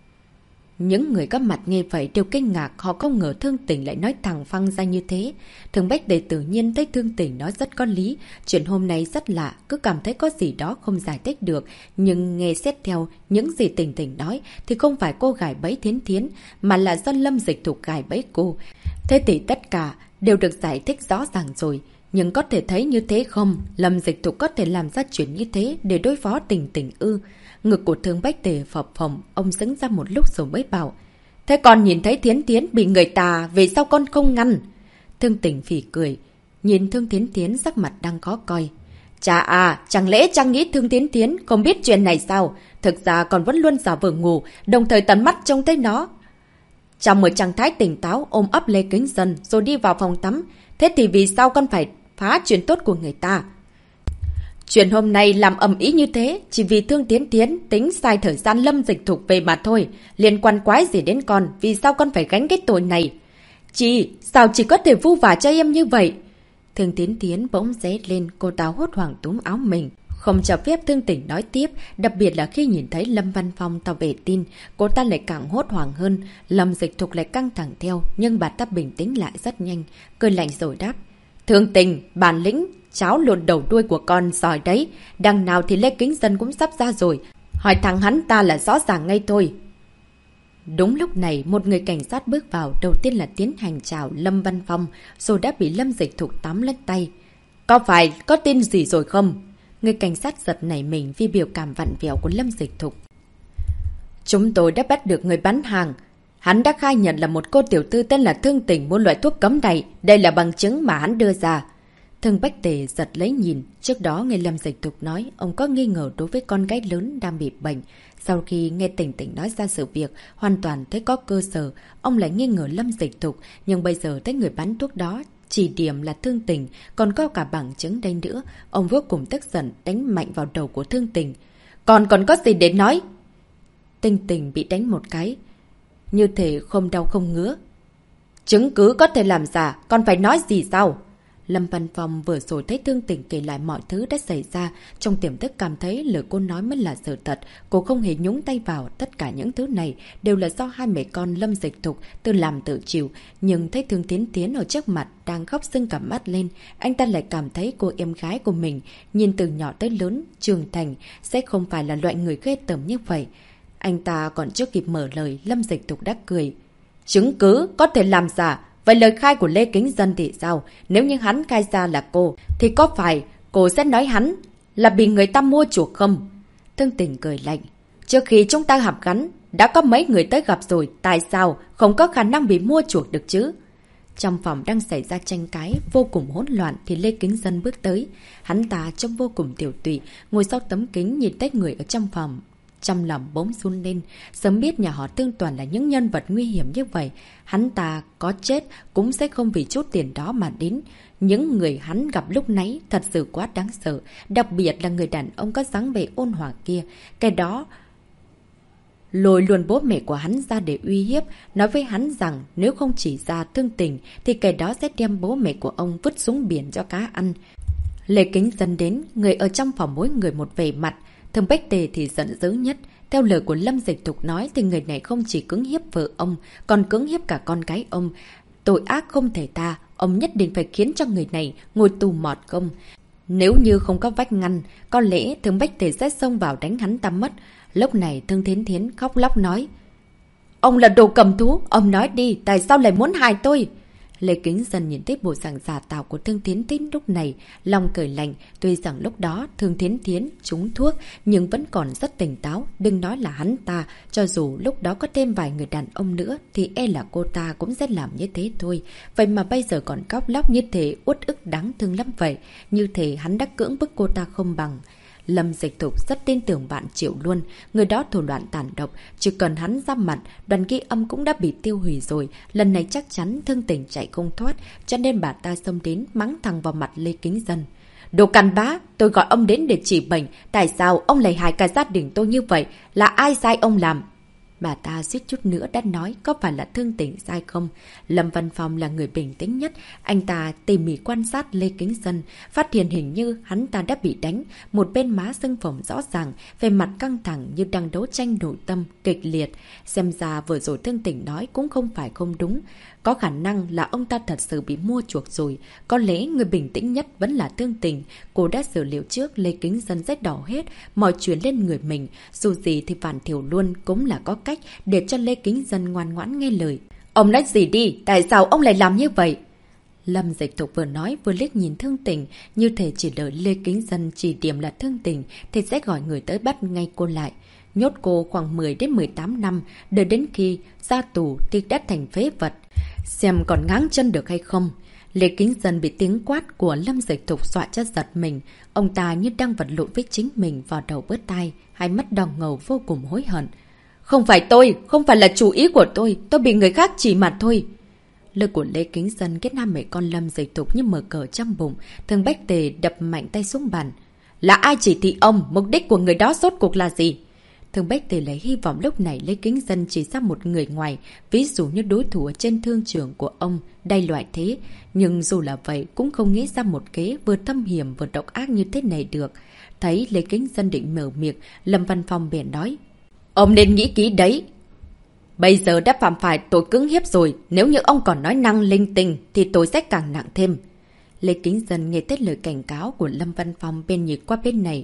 Những người có mặt nghe vậy đều kinh ngạc, họ không ngờ Thương Tình lại nói thẳng phăng ra như thế. Thường Bách Đề tự nhiên thấy Thương Tình nói rất có lý, chuyện hôm nay rất lạ, cứ cảm thấy có gì đó không giải thích được. Nhưng nghe xét theo những gì Tình Tình nói thì không phải cô gài bẫy Thiến Thiến, mà là do Lâm Dịch Thục gài bẫy cô. Thế thì tất cả đều được giải thích rõ ràng rồi. Nhưng có thể thấy như thế không? Lâm Dịch Thục có thể làm ra chuyện như thế để đối phó Tình Tình ư? Ngực của Thương Bách Tề phập phồng, ông sững ra một lúc rồi mới bảo. Thế con nhìn thấy Thiến Thiến bị người ta, về sau con không ngăn? Thương Tình phỉ cười, nhìn Thương Thiến Thiến sắc mặt đang khó coi. Chà à, chẳng lẽ Trang nghĩ Thương Thiến Thiến không biết chuyện này sao? Thực ra còn vẫn luôn giả vờ ngủ, đồng thời tận mắt trông thấy nó. Trong một trạng thái tỉnh táo ôm ấp Lê Kính Dân rồi đi vào phòng tắm. Thế thì vì sao con phải phá chuyện tốt của người ta? Chuyện hôm nay làm ầm ĩ như thế, chỉ vì Thương Tiến Tiến tính sai thời gian Lâm Dịch Thục về mà thôi. Liên quan quái gì đến con, vì sao con phải gánh cái tội này? Chị, sao chị có thể vu vả cho em như vậy? Thương Tiến Tiến bỗng ré lên, cô ta hốt hoảng túm áo mình. Không cho phép Thương Tình nói tiếp, đặc biệt là khi nhìn thấy Lâm Văn Phong tao về tin, cô ta lại càng hốt hoảng hơn. Lâm Dịch Thục lại căng thẳng theo, nhưng bà ta bình tĩnh lại rất nhanh, cười lạnh rồi đáp. Thương Tình, bản lĩnh, cháo lộn đầu đuôi của con giỏi đấy. Đằng nào thì Lê Kính Dân cũng sắp ra rồi. Hỏi thằng hắn ta là rõ ràng ngay thôi. Đúng lúc này, một người cảnh sát bước vào, đầu tiên là tiến hành chào Lâm Văn Phong, rồi đã bị Lâm Dịch Thục tóm lấy tay. Có phải có tin gì rồi không? Người cảnh sát giật nảy mình vì biểu cảm vặn vẹo của Lâm Dịch Thục. Chúng tôi đã bắt được người bán hàng. Hắn đã khai nhận là một cô tiểu tư tên là Thương Tình mua loại thuốc cấm này. Đây là bằng chứng mà hắn đưa ra. Thương Bách Tề giật lấy nhìn. Trước đó nghe Lâm Dịch Thục nói ông có nghi ngờ đối với con gái lớn đang bị bệnh. Sau khi nghe Tình Tình nói ra sự việc, hoàn toàn thấy có cơ sở. Ông lại nghi ngờ Lâm Dịch Thục. Nhưng bây giờ thấy người bán thuốc đó chỉ điểm là Thương Tình, còn có cả bằng chứng đây nữa. Ông vô cùng tức giận đánh mạnh vào đầu của Thương Tình. Còn có gì để nói? Tình Tình bị đánh một cái, như thể không đau không ngứa. Chứng cứ có thể làm giả, còn phải nói gì sao? Lâm Văn Phong vừa rồi thấy Thương Tình kể lại mọi thứ đã xảy ra, trong tiềm thức cảm thấy lời cô nói mới là sự thật. Cô không hề nhúng tay vào, tất cả những thứ này đều là do hai mẹ con Lâm Dịch Thục tự làm tự chịu. Nhưng thấy Thương Tiến Tiến ở trước mặt đang khóc sưng cả mắt lên, anh ta lại cảm thấy cô em gái của mình nhìn từ nhỏ tới lớn, trưởng thành sẽ không phải là loại người ghê tởm như vậy. Anh ta còn chưa kịp mở lời, Lâm Dịch Thục đã cười. Chứng cứ có thể làm giả. Vậy lời khai của Lê Kính Dân thì sao? Nếu như hắn khai ra là cô, thì có phải cô sẽ nói hắn là bị người ta mua chuộc không? Thương Tình cười lạnh. Trước khi chúng ta họp gắn, đã có mấy người tới gặp rồi, tại sao không có khả năng bị mua chuộc được chứ? Trong phòng đang xảy ra tranh cãi vô cùng hỗn loạn thì Lê Kính Dân bước tới. Hắn ta trông vô cùng tiểu tụy, ngồi sau tấm kính nhìn thấy người ở trong phòng. Trong lòng bỗng run lên, sớm biết nhà họ Thương toàn là những nhân vật nguy hiểm như vậy. Hắn ta có chết cũng sẽ không vì chút tiền đó mà đến. Những người hắn gặp lúc nãy thật sự quá đáng sợ, đặc biệt là người đàn ông có dáng vẻ ôn hòa kia. Cái đó lôi luôn bố mẹ của hắn ra để uy hiếp, nói với hắn rằng nếu không chỉ ra Thương Tình thì kẻ đó sẽ đem bố mẹ của ông vứt xuống biển cho cá ăn. Lê Kính Dân đến, người ở trong phòng mỗi người một vẻ mặt. Thương Bách Tề thì giận dữ nhất. Theo lời của Lâm Dịch Thục nói thì người này không chỉ cưỡng hiếp vợ ông, còn cưỡng hiếp cả con gái ông. Tội ác không thể tha, ông nhất định phải khiến cho người này ngồi tù mọt công. Nếu như không có vách ngăn, có lẽ Thương Bách Tề sẽ xông vào đánh hắn ta mất. Lúc này Thương Thiến Thiến khóc lóc nói. Ông là đồ cầm thú, ông nói đi, tại sao lại muốn hại tôi? Lê Kính Dân nhìn thấy bộ dạng giả tạo của Thương Thiến Thiến lúc này, lòng cười lạnh. Tuy rằng lúc đó Thương Thiến Thiến trúng thuốc nhưng vẫn còn rất tỉnh táo. Đừng nói là hắn ta, cho dù lúc đó có thêm vài người đàn ông nữa thì e là cô ta cũng sẽ làm như thế thôi. Vậy mà bây giờ còn khóc lóc như thế, uất ức đáng thương lắm vậy. Như thế hắn đã cưỡng bức cô ta không bằng. Lâm Dịch Thục rất tin tưởng bạn Triệu luôn, người đó thủ đoạn tàn độc, chỉ cần hắn ra mặt, đoàn ghi âm cũng đã bị tiêu hủy rồi, lần này chắc chắn Thương Tình chạy không thoát, cho nên bà ta xông đến mắng thẳng vào mặt Lê Kính Dân. Đồ cằn bá, tôi gọi ông đến để trị bệnh, tại sao ông lại hại cả gia đình tôi như vậy, là ai sai ông làm? Bà ta suýt chút nữa đã nói có phải là Thương Tình sai không? Lâm Văn Phong là người bình tĩnh nhất. Anh ta tỉ mỉ quan sát Lê Kính Dân, phát hiện hình như hắn ta đã bị đánh. Một bên má sưng phồng rõ ràng, về mặt căng thẳng như đang đấu tranh nội tâm, kịch liệt. Xem ra vừa rồi Thương Tình nói cũng không phải không đúng. Có khả năng là ông ta thật sự bị mua chuộc rồi. Có lẽ người bình tĩnh nhất vẫn là Thương Tình. Cô đã xử liệu trước Lê Kính Dân rét đỏ hết, mọi chuyện lên người mình. Dù gì thì Phản Thiểu luôn cũng là có cách để cho Lê Kính Dân ngoan ngoãn nghe lời. Ông nói gì đi? Tại sao ông lại làm như vậy? Lâm Dịch Thục vừa nói vừa liếc nhìn Thương Tình, như thể chỉ đợi Lê Kính Dân chỉ điểm là Thương Tình thì sẽ gọi người tới bắt ngay cô lại. Nhốt cô khoảng 10 đến 18 năm, đợi đến khi ra tù thì đã thành phế vật. Xem còn ngáng chân được hay không? Lê Kính Dân bị tiếng quát của Lâm Dịch Thục dọa cho giật mình. Ông ta như đang vật lộn với chính mình vào đầu bớt tai, hai mắt đỏ ngầu vô cùng hối hận. Không phải tôi, không phải là chủ ý của tôi bị người khác chỉ mặt thôi. Lời của Lê Kính Dân kết nam mẹ con Lâm Dịch Thục như mở cờ trong bụng. Thường Bách Tề đập mạnh tay xuống bàn. Là ai chỉ thị ông? Mục đích của người đó rốt cuộc là gì? Thường Bách Tề lấy hy vọng lúc này Lê Kính Dân chỉ ra một người ngoài, ví dụ như đối thủ ở trên thương trường của ông, đay loại thế. Nhưng dù là vậy cũng không nghĩ ra một kế vừa thâm hiểm vừa độc ác như thế này được. Thấy Lê Kính Dân định mở miệng, Lâm Văn Phong bèn nói. Ông nên nghĩ kỹ đấy. Bây giờ đã phạm phải tội cưỡng hiếp rồi, nếu như ông còn nói năng linh tinh thì tôi sẽ càng nặng thêm. Lê Kính Dân nghe tới lời cảnh cáo của Lâm Văn Phong bên nhìn qua bên này.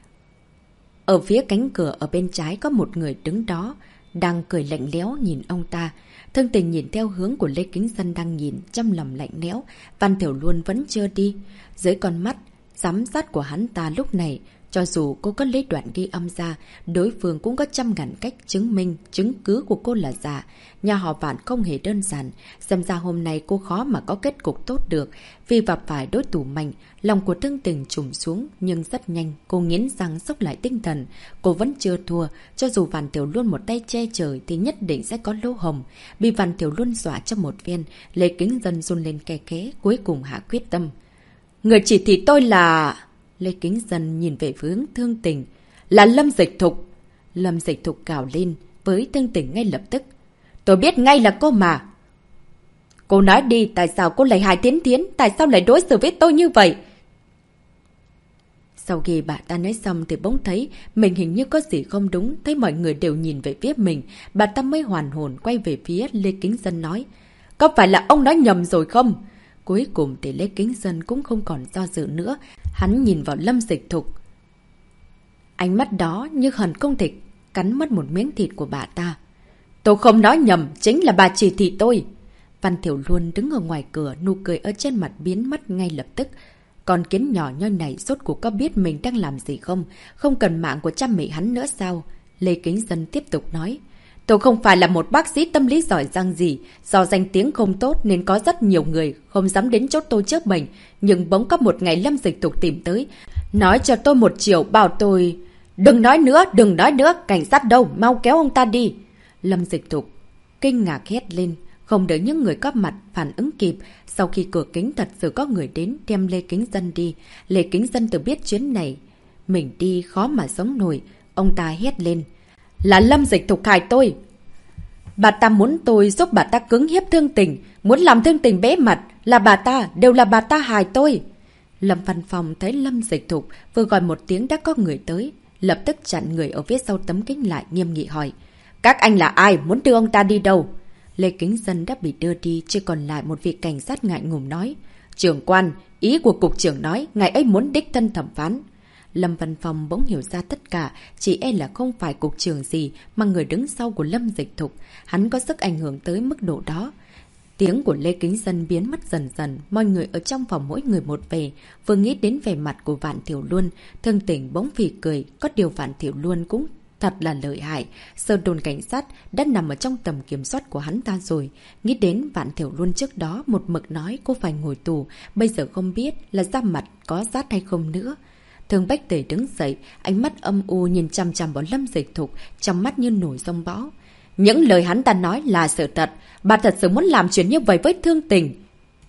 Ở phía cánh cửa ở bên trái có một người đứng đó, đang cười lạnh lẽo nhìn ông ta. Thương Tình nhìn theo hướng của Lê Kính Dân đang nhìn, trong lòng lạnh lẽo. Văn Thiểu Luân vẫn chưa đi. Dưới con mắt giám sát của hắn ta lúc này, cho dù cô có lấy đoạn ghi âm ra, đối phương cũng có trăm ngàn cách chứng minh chứng cứ của cô là giả. Nhà họ Vạn không hề đơn giản, xem ra hôm nay cô khó mà có kết cục tốt được. Vì gặp phải đối thủ mạnh, lòng của Thương Tình trùng xuống, nhưng rất nhanh cô nghiến răng sốc lại tinh thần. Cô vẫn chưa thua, cho dù Vạn Tiểu Luân một tay che trời thì nhất định sẽ có lỗ hồng. Bị Vạn Tiểu Luân dọa cho một viên, Lê Kính Dân run lên kè ké, cuối cùng hạ quyết tâm. Người chỉ thị tôi là... Lê Kính Dân nhìn về hướng Thương Tình. Là Lâm Dịch Thục. Lâm Dịch Thục gào lên với Thương Tình ngay lập tức. Tôi biết ngay là cô mà. Cô nói đi, tại sao cô lại hại Thiến Thiến? Tại sao lại đối xử với tôi như vậy? Sau khi bà ta nói xong thì bỗng thấy mình hình như có gì không đúng. Thấy mọi người đều nhìn về phía mình, bà ta mới hoàn hồn quay về phía Lê Kính Dân nói. Có phải là ông nói nhầm rồi không? Cuối cùng thì Lê Kính Dân cũng không còn do dự nữa. Hắn nhìn vào Lâm Dịch Thục. Ánh mắt đó như hẳn không thể cắn mất một miếng thịt của bà ta. Tôi không nói nhầm, chính là bà chỉ thị tôi. Văn Thiểu Luân đứng ở ngoài cửa, nụ cười ở trên mặt biến mất ngay lập tức. Con kiến nhỏ nhoi này rốt cuộc có biết mình đang làm gì không? Không cần mạng của cha mẹ hắn nữa sao? Lê Kính Dân tiếp tục nói. Tôi không phải là một bác sĩ tâm lý giỏi giang gì. Do danh tiếng không tốt nên có rất nhiều người không dám đến chốt tôi chữa bệnh. Nhưng bỗng có một ngày Lâm Dịch Thục tìm tới. Nói cho tôi 1 triệu bảo tôi... Đừng nói nữa, cảnh sát đâu, mau kéo ông ta đi. Lâm Dịch Thục kinh ngạc hét lên. Không đợi những người có mặt phản ứng kịp. Sau khi cửa kính thật sự có người đến đem Lê Kính Dân đi. Lê Kính Dân tự biết chuyến này mình đi khó mà sống nổi. Ông ta hét lên. Là Lâm Dịch Thục hại tôi. Bà ta muốn tôi giúp bà ta cưỡng hiếp Thương Tình, muốn làm Thương Tình bẽ mặt. Là bà ta, đều là bà ta hại tôi. Lâm Văn Phong thấy Lâm Dịch Thục vừa gọi một tiếng đã có người tới, lập tức chặn người ở phía sau tấm kính lại, nghiêm nghị hỏi. Các anh là ai, muốn đưa ông ta đi đâu? Lê Kính Dân đã bị đưa đi, chỉ còn lại một vị cảnh sát ngại ngùng nói. Trưởng quan, ý của cục trưởng nói, ngài ấy muốn đích thân thẩm phán. Lâm Văn Phong bỗng hiểu ra tất cả, chỉ e là không phải cục trưởng gì mà người đứng sau của Lâm Dịch Thục. Hắn có sức ảnh hưởng tới mức độ đó. Tiếng của Lê Kính Dân biến mất dần dần, mọi người ở trong phòng mỗi người một về. Vừa nghĩ đến vẻ mặt của Vạn Thiểu Luân, Thương Tình bỗng phì cười, có điều Vạn Thiểu Luân cũng thật là lợi hại. Sở đồn cảnh sát đã nằm ở trong tầm kiểm soát của hắn ta rồi. Nghĩ đến Vạn Thiểu Luân trước đó một mực nói cô phải ngồi tù, bây giờ không biết là da mặt có rát hay không nữa. Thương Bách Tề đứng dậy, ánh mắt âm u nhìn chằm chằm vào Lâm Dịch Thục, trong mắt như nổi giông bão. Những lời hắn ta nói là sự thật, bà thật sự muốn làm chuyện như vậy với Thương Tình.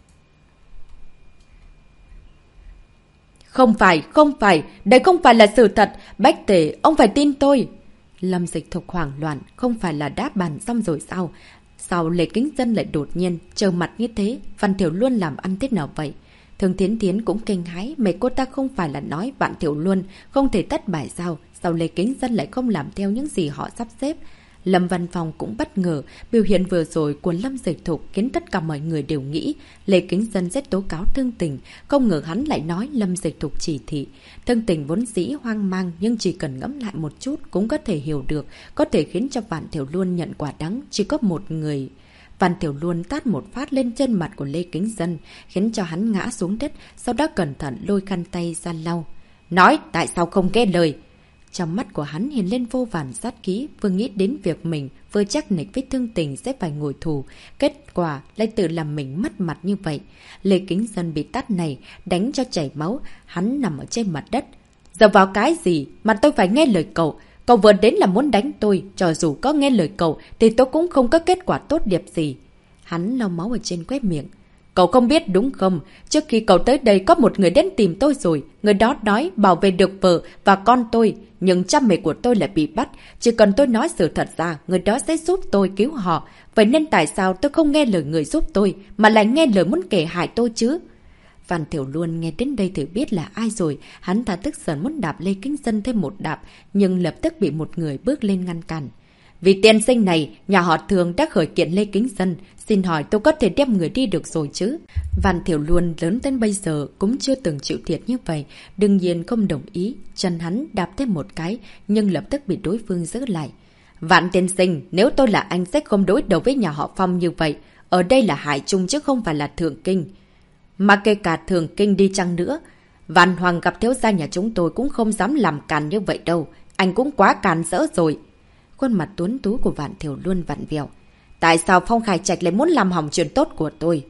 Không phải, đây không phải là sự thật, Bách Tề, ông phải tin tôi. Lâm Dịch Thục hoảng loạn, không phải là đã bàn xong rồi sao? Sao Lê Kính Dân lại đột nhiên, trơ mặt như thế, Văn Thiểu Luân làm ăn thế nào vậy? Thương Thiến Thiến cũng kinh hãi, mẹ cô ta không phải là nói Vạn Thiểu Luân không thể thất bại sao? Sao Lê Kính Dân lại không làm theo những gì họ sắp xếp? Lâm Văn Phong cũng bất ngờ, biểu hiện vừa rồi của Lâm Dịch Thục khiến tất cả mọi người đều nghĩ Lê Kính Dân sẽ tố cáo Thương Tình, không ngờ hắn lại nói Lâm Dịch Thục chỉ thị. Thương Tình vốn dĩ hoang mang nhưng chỉ cần ngẫm lại một chút cũng có thể hiểu được, có thể khiến cho Vạn Thiểu Luân nhận quả đắng, chỉ có một người. Vạn Thiểu Luân tát một phát lên trên mặt của Lê Kính Dân, khiến cho hắn ngã xuống đất, sau đó cẩn thận lôi khăn tay ra lau. Nói tại sao không nghe lời? Trong mắt của hắn hiện lên vô vàn sát khí, vừa nghĩ đến việc mình vừa chắc nịch với Thương Tình sẽ phải ngồi tù, kết quả lại tự làm mình mất mặt như vậy. Lê Kính Dân bị tát này đánh cho chảy máu, hắn nằm ở trên mặt đất. Giờ vào cái gì mà tôi phải nghe lời cậu? Cậu vừa đến là muốn đánh tôi, cho dù có nghe lời cậu thì tôi cũng không có kết quả tốt đẹp gì. Hắn lau máu ở trên khóe miệng. Cậu không biết đúng không? Trước khi cậu tới đây có một người đến tìm tôi rồi. Người đó nói bảo vệ được vợ và con tôi. Nhưng cha mẹ của tôi lại bị bắt. Chỉ cần tôi nói sự thật ra, người đó sẽ giúp tôi cứu họ. Vậy nên tại sao tôi không nghe lời người giúp tôi, mà lại nghe lời muốn kẻ hại tôi chứ? Văn Thiểu Luân nghe đến đây thì biết là ai rồi. Hắn ta tức giận muốn đạp Lê Kính Dân thêm một đạp, nhưng lập tức bị một người bước lên ngăn cản. Vì tiên sinh này, nhà họ Thường đã khởi kiện Lê Kính Dân. Xin hỏi tôi có thể đem người đi được rồi chứ? Văn Thiểu Luân lớn đến bây giờ cũng chưa từng chịu thiệt như vậy. Đương nhiên không đồng ý. Chân hắn đạp thêm một cái, nhưng lập tức bị đối phương giữ lại. Vạn tiên sinh, nếu tôi là anh sẽ không đối đầu với nhà họ Phong như vậy. Ở đây là Hải Trung chứ không phải là Thượng Kinh. Mà kể cả Thường Kinh đi chăng nữa, Văn Hoàng gặp thiếu gia nhà chúng tôi cũng không dám làm càn như vậy đâu. Anh cũng quá càn rỡ rồi. Khuôn mặt tuấn tú của Vạn Thiểu Luân vặn vẹo. Tại sao Phong Khải Trạch lại muốn làm hỏng chuyện tốt của tôi?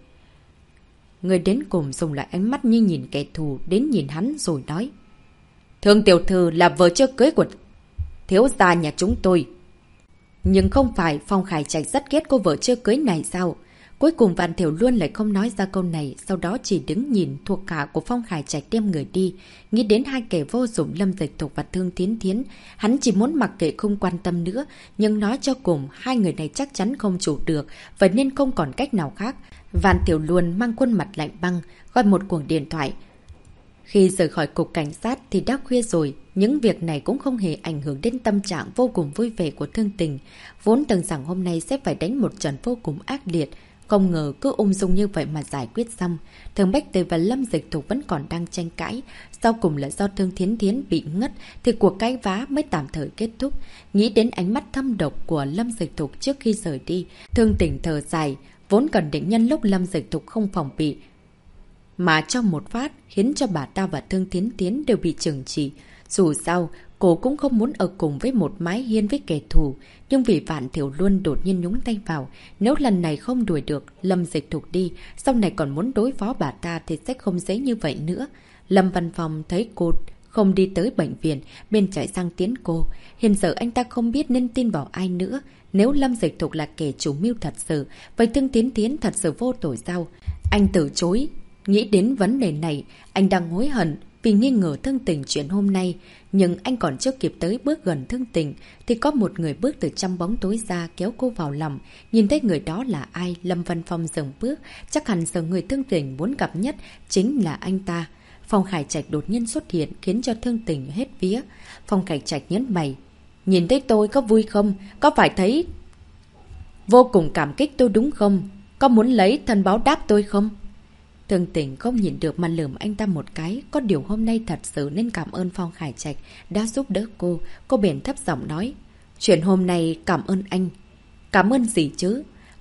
Người đến cùng dùng lại ánh mắt như nhìn kẻ thù đến nhìn hắn rồi nói. Thương tiểu thư là vợ chưa cưới của thiếu gia nhà chúng tôi. Nhưng không phải Phong Khải Trạch rất ghét cô vợ chưa cưới này sao? Cuối cùng Vạn Thiểu Luân lại không nói ra câu này, sau đó chỉ đứng nhìn thuộc hạ của Phong Khải Trạch đem người đi. Nghĩ đến hai kẻ vô dụng Lâm Dịch Thục và Thương Thiến Thiến, hắn chỉ muốn mặc kệ không quan tâm nữa, nhưng nói cho cùng hai người này chắc chắn không chủ được, vậy nên không còn cách nào khác. Vạn Thiểu Luân mang khuôn mặt lạnh băng, gọi một cuộc điện thoại. Khi rời khỏi cục cảnh sát thì đã khuya rồi, những việc này cũng không hề ảnh hưởng đến tâm trạng vô cùng vui vẻ của Thương Tình. Vốn tưởng rằng hôm nay sẽ phải đánh một trận vô cùng ác liệt, không ngờ cứ ung dung như vậy mà giải quyết xong. Thường Bách Tề và Lâm Dịch Thục vẫn còn đang tranh cãi. Sau cùng là do Thương Thiến Thiến bị ngất thì cuộc cãi vã mới tạm thời kết thúc. Nghĩ đến ánh mắt thâm độc của Lâm Dịch Thục trước khi rời đi, Thương Tình thở dài, vốn cần định nhân lúc Lâm Dịch Thục không phòng bị mà trong một phát khiến cho bà ta và Thương Thiến Thiến đều bị trừng trị. Dù sao, cô cũng không muốn ở cùng với một mái hiên với kẻ thù, nhưng vì Vạn Thiểu Luân đột nhiên nhúng tay vào, nếu lần này không đuổi được Lâm Dịch Thục đi, sau này còn muốn đối phó bà ta thì sẽ không dễ như vậy nữa. Lâm Văn Phong thấy cô không đi tới bệnh viện, bên chạy sang tiến cô. Hiện giờ anh ta không biết nên tin vào ai nữa. Nếu Lâm Dịch Thục là kẻ chủ mưu thật sự, vậy Thương Thiến Thiến thật sự vô tội sao? Anh từ chối. Nghĩ đến vấn đề này, anh đang hối hận vì nghi ngờ Thương Tình chuyện hôm nay. Nhưng anh còn chưa kịp tới bước gần Thương Tình thì có một người bước từ trong bóng tối ra kéo cô vào lòng. Nhìn thấy người đó là ai, Lâm Văn Phong dừng bước. Chắc hẳn giờ người Thương Tình muốn gặp nhất chính là anh ta. Phong Khải Trạch đột nhiên xuất hiện khiến cho Thương Tình hết vía. Phong Khải Trạch nhấn mày. Nhìn thấy tôi có vui không? Có phải thấy vô cùng cảm kích tôi đúng không? Có muốn lấy thân báo đáp tôi không? Thương Tình không nhìn được mà lườm anh ta một cái. Có điều hôm nay thật sự nên cảm ơn Phong Khải Trạch đã giúp đỡ cô. Cô bèn thấp giọng nói. Chuyện hôm nay cảm ơn anh. Cảm ơn gì chứ?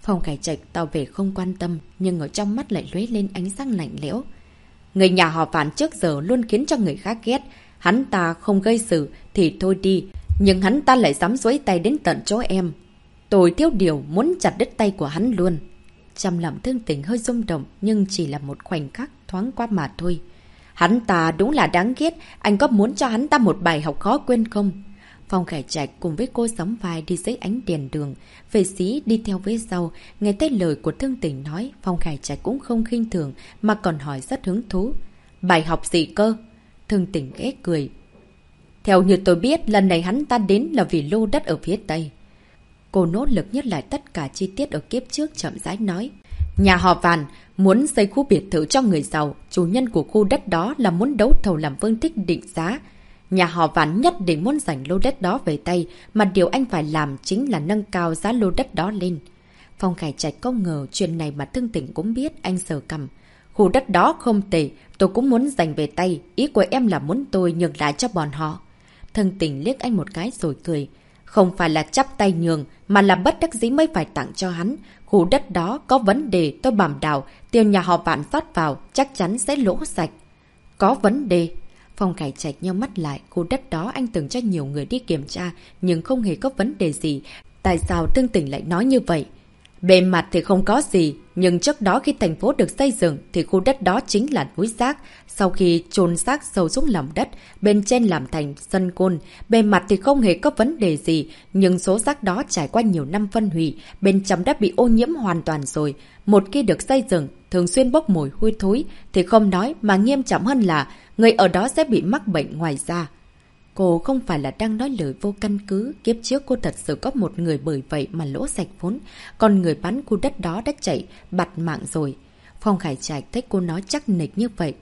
Phong Khải Trạch tỏ vẻ không quan tâm, nhưng ở trong mắt lại lóe lên ánh sáng lạnh lẽo. Người nhà họ Vạn trước giờ luôn khiến cho người khác ghét. Hắn ta không gây sự thì thôi đi, nhưng hắn ta lại dám duỗi tay đến tận chỗ em. Tôi thiếu điều muốn chặt đứt tay của hắn luôn. Trong lòng Thương Tình hơi rung động, nhưng chỉ là một khoảnh khắc thoáng qua mà thôi. Hắn ta đúng là đáng ghét, anh có muốn cho hắn ta một bài học khó quên không? Phong Khải Trạch cùng với cô sóng vai đi dưới ánh đèn đường, vệ sĩ đi theo phía sau. Nghe thấy lời của Thương Tình nói, Phong Khải Trạch cũng không khinh thường mà còn hỏi rất hứng thú. Bài học gì cơ? Thương Tình ghé cười. Theo như tôi biết, lần này hắn ta đến là vì lô đất ở phía Tây. Cô nỗ lực nhớ lại tất cả chi tiết ở kiếp trước, chậm rãi nói. Nhà họ Vạn muốn xây khu biệt thự cho người giàu, chủ nhân của khu đất đó là muốn đấu thầu làm Vương Thích định giá. Nhà họ Vạn nhất định muốn giành lô đất đó về tay, mà điều anh phải làm chính là nâng cao giá lô đất đó lên. Phong Khải Trạch không ngờ chuyện này mà Thương Tình cũng biết, anh sờ cằm. Khu đất đó không tệ, tôi cũng muốn giành về tay, ý của em là muốn tôi nhường lại cho bọn họ. Thương Tình liếc anh một cái rồi cười. Không phải là chắp tay nhường, mà là bất đắc dĩ mới phải tặng cho hắn. Khu đất đó có vấn đề, tôi bảo đảm tiền nhà họ Vạn phát vào chắc chắn sẽ lỗ sạch. Có vấn đề? Phong Khải Trạch nheo mắt lại, khu đất đó anh từng cho nhiều người đi kiểm tra, nhưng không hề có vấn đề gì. Tại sao Thương Tình lại nói như vậy? Bề mặt thì không có gì, nhưng trước đó khi thành phố được xây dựng thì khu đất đó chính là núi rác. Sau khi chôn xác sâu xuống lòng đất, bên trên làm thành sân côn. Bề mặt thì không hề có vấn đề gì, nhưng số rác đó trải qua nhiều năm phân hủy, bên trong đã bị ô nhiễm hoàn toàn rồi. Một khi được xây dựng, thường xuyên bốc mùi hôi thối thì không nói, mà nghiêm trọng hơn là người ở đó sẽ bị mắc bệnh ngoài da. Cô không phải là đang nói lời vô căn cứ, kiếp trước cô thật sự có một người bởi vậy mà lỗ sạch vốn, còn người bán khu đất đó đã chạy, bạt mạng rồi. Phong Khải Trạch thấy cô nói chắc nịch như vậy,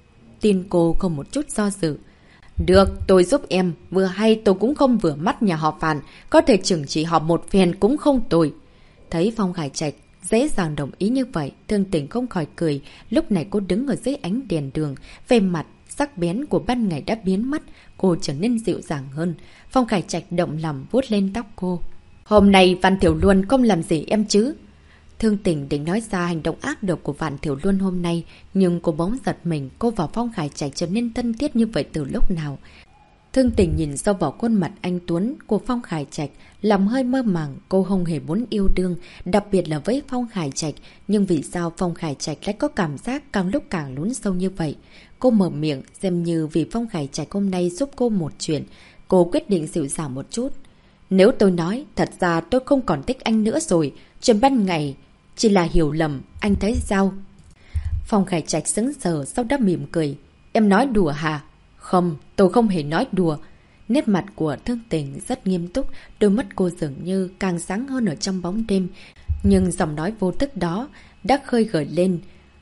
tin cô không một chút do dự. Được, tôi giúp em, vừa hay tôi cũng không vừa mắt nhà họ Phàn, có thể chừng trị họ một phen cũng không tồi. Thấy Phong Khải Trạch dễ dàng đồng ý như vậy, Thương Tình không khỏi cười, lúc này cô đứng ở dưới ánh đèn đường, về mặt sắc bén của ban ngày đã biến mất, cô trở nên dịu dàng hơn. Phong Khải Trạch động lòng vuốt lên tóc cô. Hôm nay Văn Thiểu Luân không làm gì em chứ? Thương Tình định nói ra hành động ác độc của Vạn Thiểu Luân hôm nay, nhưng cô bỗng giật mình, cô và Phong Khải Trạch trở nên thân thiết như vậy từ lúc nào? Thương Tình nhìn sâu vào khuôn mặt anh tuấn của Phong Khải Trạch, lòng hơi mơ màng, cô không hề muốn yêu đương, đặc biệt là với Phong Khải Trạch, nhưng vì sao Phong Khải Trạch lại có cảm giác càng lúc càng lún sâu như vậy? Cô mở miệng, xem như vì Phong Khải Trạch hôm nay giúp cô một chuyện, cô quyết định dịu dàng một chút. Nếu tôi nói, thật ra tôi không còn thích anh nữa rồi, chuyện ban ngày chỉ là hiểu lầm, anh thấy sao? Phong Khải Trạch sững sờ, sau đó mỉm cười. Em nói đùa hả? Không, tôi không hề nói đùa. Nét mặt của Thương Tình rất nghiêm túc, đôi mắt cô dường như càng sáng hơn ở trong bóng đêm. Nhưng giọng nói vô thức đó đã khơi gợi lên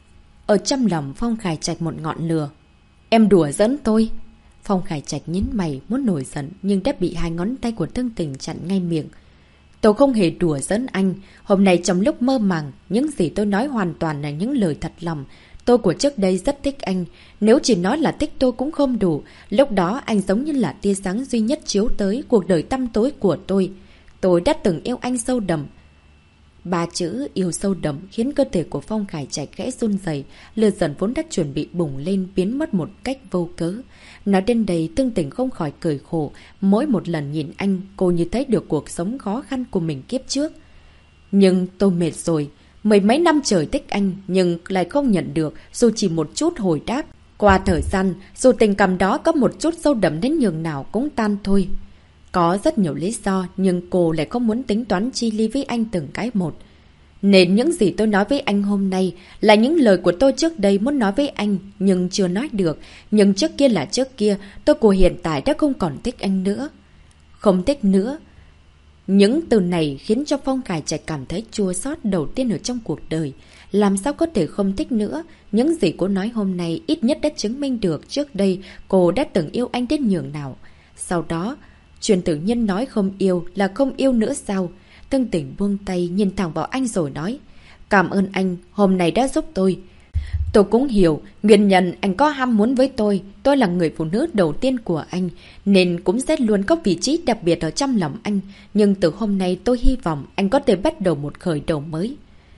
ở trong lòng Phong Khải Trạch một ngọn lửa. Em đùa giỡn tôi. Phong Khải Trạch nhíu mày muốn nổi giận, nhưng đã bị hai ngón tay của Thương Tình chặn ngay miệng. Tôi không hề đùa giỡn anh. Hôm nay trong lúc mơ màng, những gì tôi nói hoàn toàn là những lời thật lòng. Tôi của trước đây rất thích anh. Nếu chỉ nói là thích tôi cũng không đủ. Lúc đó anh giống như là tia sáng duy nhất chiếu tới cuộc đời tăm tối của tôi. Tôi đã từng yêu anh sâu đậm. Ba chữ yêu sâu đậm khiến cơ thể của Phong Khải Trạch khẽ run rẩy, lửa giận vốn đã chuẩn bị bùng lên biến mất một cách vô cớ. Nói đến đây, Thương Tình không khỏi cười khổ, mỗi một lần nhìn anh, cô như thấy được cuộc sống khó khăn của mình kiếp trước. Nhưng tôi mệt rồi, mười mấy năm trời thích anh nhưng lại không nhận được dù chỉ một chút hồi đáp. Qua thời gian, dù tình cảm đó có một chút sâu đậm đến nhường nào cũng tan thôi. Có rất nhiều lý do, nhưng cô lại không muốn tính toán chi ly với anh từng cái một. Nên những gì tôi nói với anh hôm nay là những lời của tôi trước đây muốn nói với anh, nhưng chưa nói được. Nhưng trước kia là trước kia, tôi của hiện tại đã không còn thích anh nữa. Không thích nữa. Những từ này khiến cho Phong Khải Trạch cảm thấy chua xót đầu tiên ở trong cuộc đời. Làm sao có thể không thích nữa? Những gì cô nói hôm nay ít nhất đã chứng minh được trước đây cô đã từng yêu anh đến nhường nào. Sau đó, chuyện tự nhiên nói không yêu là không yêu nữa sao? Thương Tình buông tay nhìn thẳng vào anh rồi nói. Cảm ơn anh, hôm nay đã giúp tôi. Tôi cũng hiểu, nguyên nhân anh có ham muốn với tôi là người phụ nữ đầu tiên của anh, nên cũng sẽ luôn có vị trí đặc biệt ở trong lòng anh. Nhưng từ hôm nay tôi hy vọng anh có thể bắt đầu một khởi đầu mới.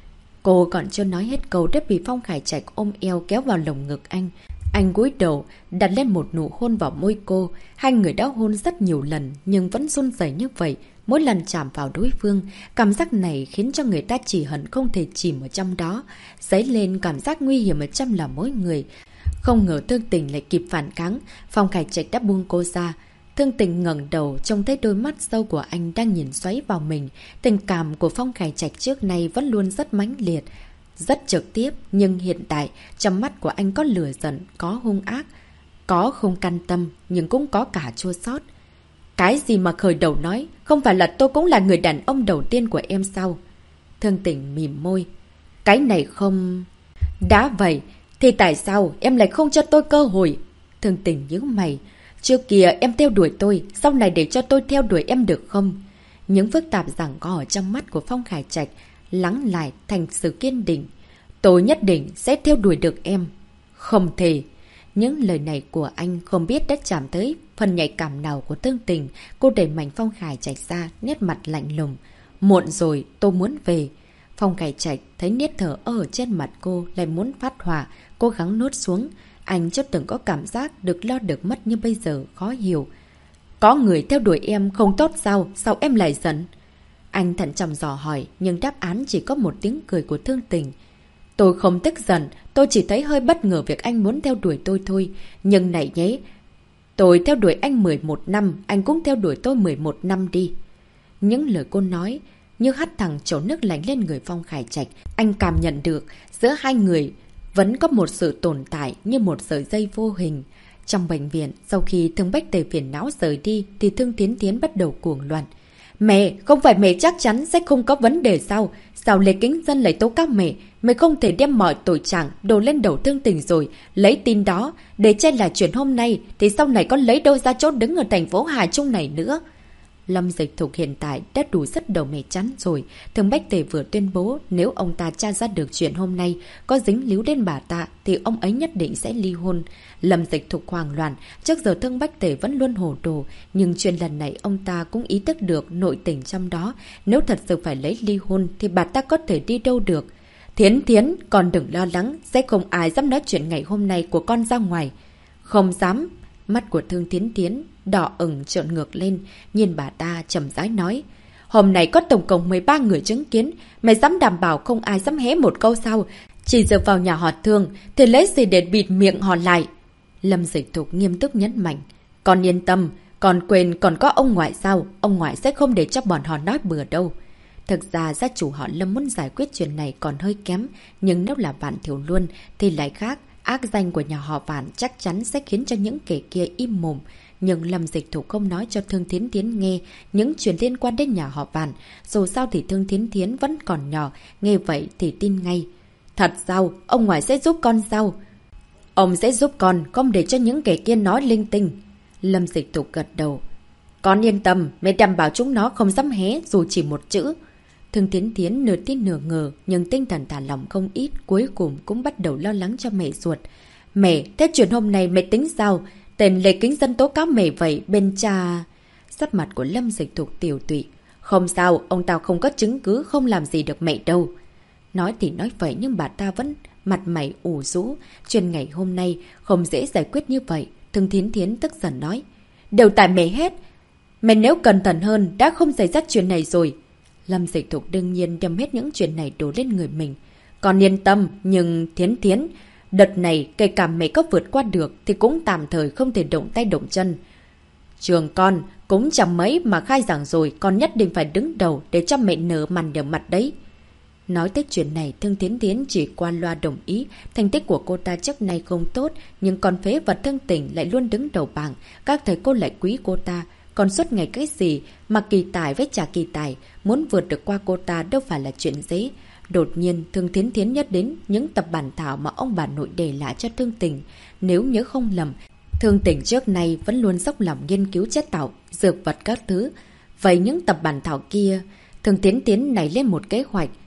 Cô còn chưa nói hết câu đã bị Phong Khải Trạch ôm eo kéo vào lồng ngực anh. Anh cúi đầu, đặt lên một nụ hôn vào môi cô. Hai người đã hôn rất nhiều lần nhưng vẫn run rẩy như vậy. Mỗi lần chạm vào đối phương, cảm giác này khiến cho người ta chỉ hận không thể chìm ở trong đó. Dấy lên cảm giác nguy hiểm ở trong lòng mỗi người. Không ngờ Thương Tình lại kịp phản kháng, Phong Khải Trạch đã buông cô ra. Thương Tình ngẩng đầu trông thấy đôi mắt sâu của anh đang nhìn xoáy vào mình. Tình cảm của Phong Khải Trạch trước nay vẫn luôn rất mãnh liệt, rất trực tiếp, nhưng hiện tại trong mắt của anh có lửa giận, có hung ác, có không can tâm, nhưng cũng có cả chua xót. Cái gì mà khởi đầu nói, không phải là tôi cũng là người đàn ông đầu tiên của em sao? Thương Tình mỉm môi. Cái này không... Đã vậy, thì tại sao em lại không cho tôi cơ hội? Thương Tình nhíu mày. Trước kia em theo đuổi tôi, sau này để cho tôi theo đuổi em được không? Những phức tạp giằng co ở trong mắt của Phong Khải Trạch lắng lại thành sự kiên định. Tôi nhất định sẽ theo đuổi được em. Không thể. Những lời này của anh không biết đã chạm tới phần nhạy cảm nào của Thương Tình. Cô đẩy mạnh Phong Khải Trạch ra, nét mặt lạnh lùng. Muộn rồi, tôi muốn về. Phong Khải Trạch thấy nét thở ở trên mặt cô lại muốn phát hỏa, cố gắng nuốt xuống. Anh chưa từng có cảm giác được lo được mất như bây giờ, khó hiểu. Có người theo đuổi em không tốt sao? Sao em lại giận? Anh thận trọng dò hỏi, nhưng đáp án chỉ có một tiếng cười của Thương Tình. Tôi không tức giận, tôi chỉ thấy hơi bất ngờ việc anh muốn theo đuổi tôi thôi. Nhưng này nhé, tôi theo đuổi anh 11 năm, anh cũng theo đuổi tôi 11 năm đi. Những lời cô nói như hắt thẳng chậu nước lạnh lên người Phong Khải Trạch. Anh cảm nhận được giữa hai người vẫn có một sự tồn tại như một sợi dây vô hình. Trong bệnh viện, sau khi Thương Bách Tề phiền não rời đi thì Thương Tiến Tiến bắt đầu cuồng loạn. Mẹ, không phải mẹ chắc chắn sẽ không có vấn đề sao? Sao Lê Kính Dân lại tố cáo mẹ? Mẹ không thể đem mọi tội trạng đổ lên đầu Thương Tình rồi. Lấy tin đó, để che là chuyện hôm nay, thì sau này con lấy đâu ra chỗ đứng ở thành phố Hà Trung này nữa? Lâm Dịch Thục hiện tại đã đủ rất đầu mẻ chắn rồi. Thương Bách Tề vừa tuyên bố nếu ông ta tra ra được chuyện hôm nay có dính líu đến bà ta thì ông ấy nhất định sẽ ly hôn. Lâm Dịch Thục hoảng loạn. Trước giờ Thương Bách Tề vẫn luôn hồ đồ, nhưng chuyện lần này ông ta cũng ý thức được nội tình trong đó. Nếu thật sự phải lấy ly hôn thì bà ta có thể đi đâu được. Thiến Thiến, con đừng lo lắng, sẽ không ai dám nói chuyện ngày hôm nay của con ra ngoài. Không dám. Mắt của Thương Thiến Thiến đỏ ửng trợn ngược lên, nhìn bà ta trầm rãi nói. Hôm nay có tổng cộng 13 người chứng kiến, mày dám đảm bảo không ai dám hé một câu sao? Chỉ dựa vào nhà họ Thương thì lấy gì để bịt miệng họ lại? Lâm Dịch Thục nghiêm túc nhấn mạnh. Con yên tâm, còn quên còn có ông ngoại sao? Ông ngoại sẽ không để cho bọn họ nói bừa đâu. Thực ra gia chủ họ Lâm muốn giải quyết chuyện này còn hơi kém, nhưng nếu là Vạn Thiểu Luân thì lại khác. Ác danh của nhà họ Vạn chắc chắn sẽ khiến cho những kẻ kia im mồm. Nhưng Lâm Dịch Thục không nói cho Thương Thiến Thiến nghe những chuyện liên quan đến nhà họ Vạn. Dù sao thì Thương Thiến Thiến vẫn còn nhỏ, nghe vậy thì tin ngay. Thật sao? Ông ngoại sẽ giúp con sao? Ông sẽ giúp con, không để cho những kẻ kia nói linh tinh. Lâm Dịch Thục gật đầu. Con yên tâm, mẹ đảm bảo chúng nó không dám hé dù chỉ một chữ. Thương Thiến Thiến nửa tin nửa ngờ, nhưng tinh thần thả lỏng không ít, cuối cùng cũng bắt đầu lo lắng cho mẹ ruột. Mẹ, thế chuyện hôm nay mẹ tính sao? Tên Lê Kính Dân tố cáo mẹ vậy, bên cha... Sắc mặt của Lâm Dịch Thục tiểu tụy. Không sao, ông tao không có chứng cứ, không làm gì được mẹ đâu. Nói thì nói vậy nhưng bà ta vẫn mặt mày ủ rũ. Chuyện ngày hôm nay không dễ giải quyết như vậy. Thương Thiến Thiến tức giận nói. Đều tại mẹ hết. Mẹ nếu cẩn thận hơn đã không xảy ra chuyện này rồi. Lâm Dịch Thục đương nhiên đem hết những chuyện này đổ lên người mình. Còn yên tâm, nhưng Thiến Thiến, đợt này kể cả mẹ có vượt qua được thì cũng tạm thời không thể động tay động chân. Trường con cũng chẳng mấy mà khai giảng rồi, con nhất định phải đứng đầu để cho mẹ nở màn đều mặt đấy. Nói tới chuyện này, Thương Thiến Thiến chỉ qua loa đồng ý. Thành tích của cô ta trước nay không tốt, nhưng con phế vật Thương Tình lại luôn đứng đầu bảng. Các thầy cô lại quý cô ta. Còn suốt ngày cái gì mà kỳ tài với trả kỳ tài, muốn vượt được qua cô ta đâu phải là chuyện dễ. Đột nhiên, Thương Thiến Thiến nhớ đến những tập bản thảo mà ông bà nội để lại cho Thương Tình. Nếu nhớ không lầm, Thương Tình trước nay vẫn luôn dốc lòng nghiên cứu chế tạo, dược vật các thứ. Vậy những tập bản thảo kia, Thương Thiến Thiến nảy lên một kế hoạch,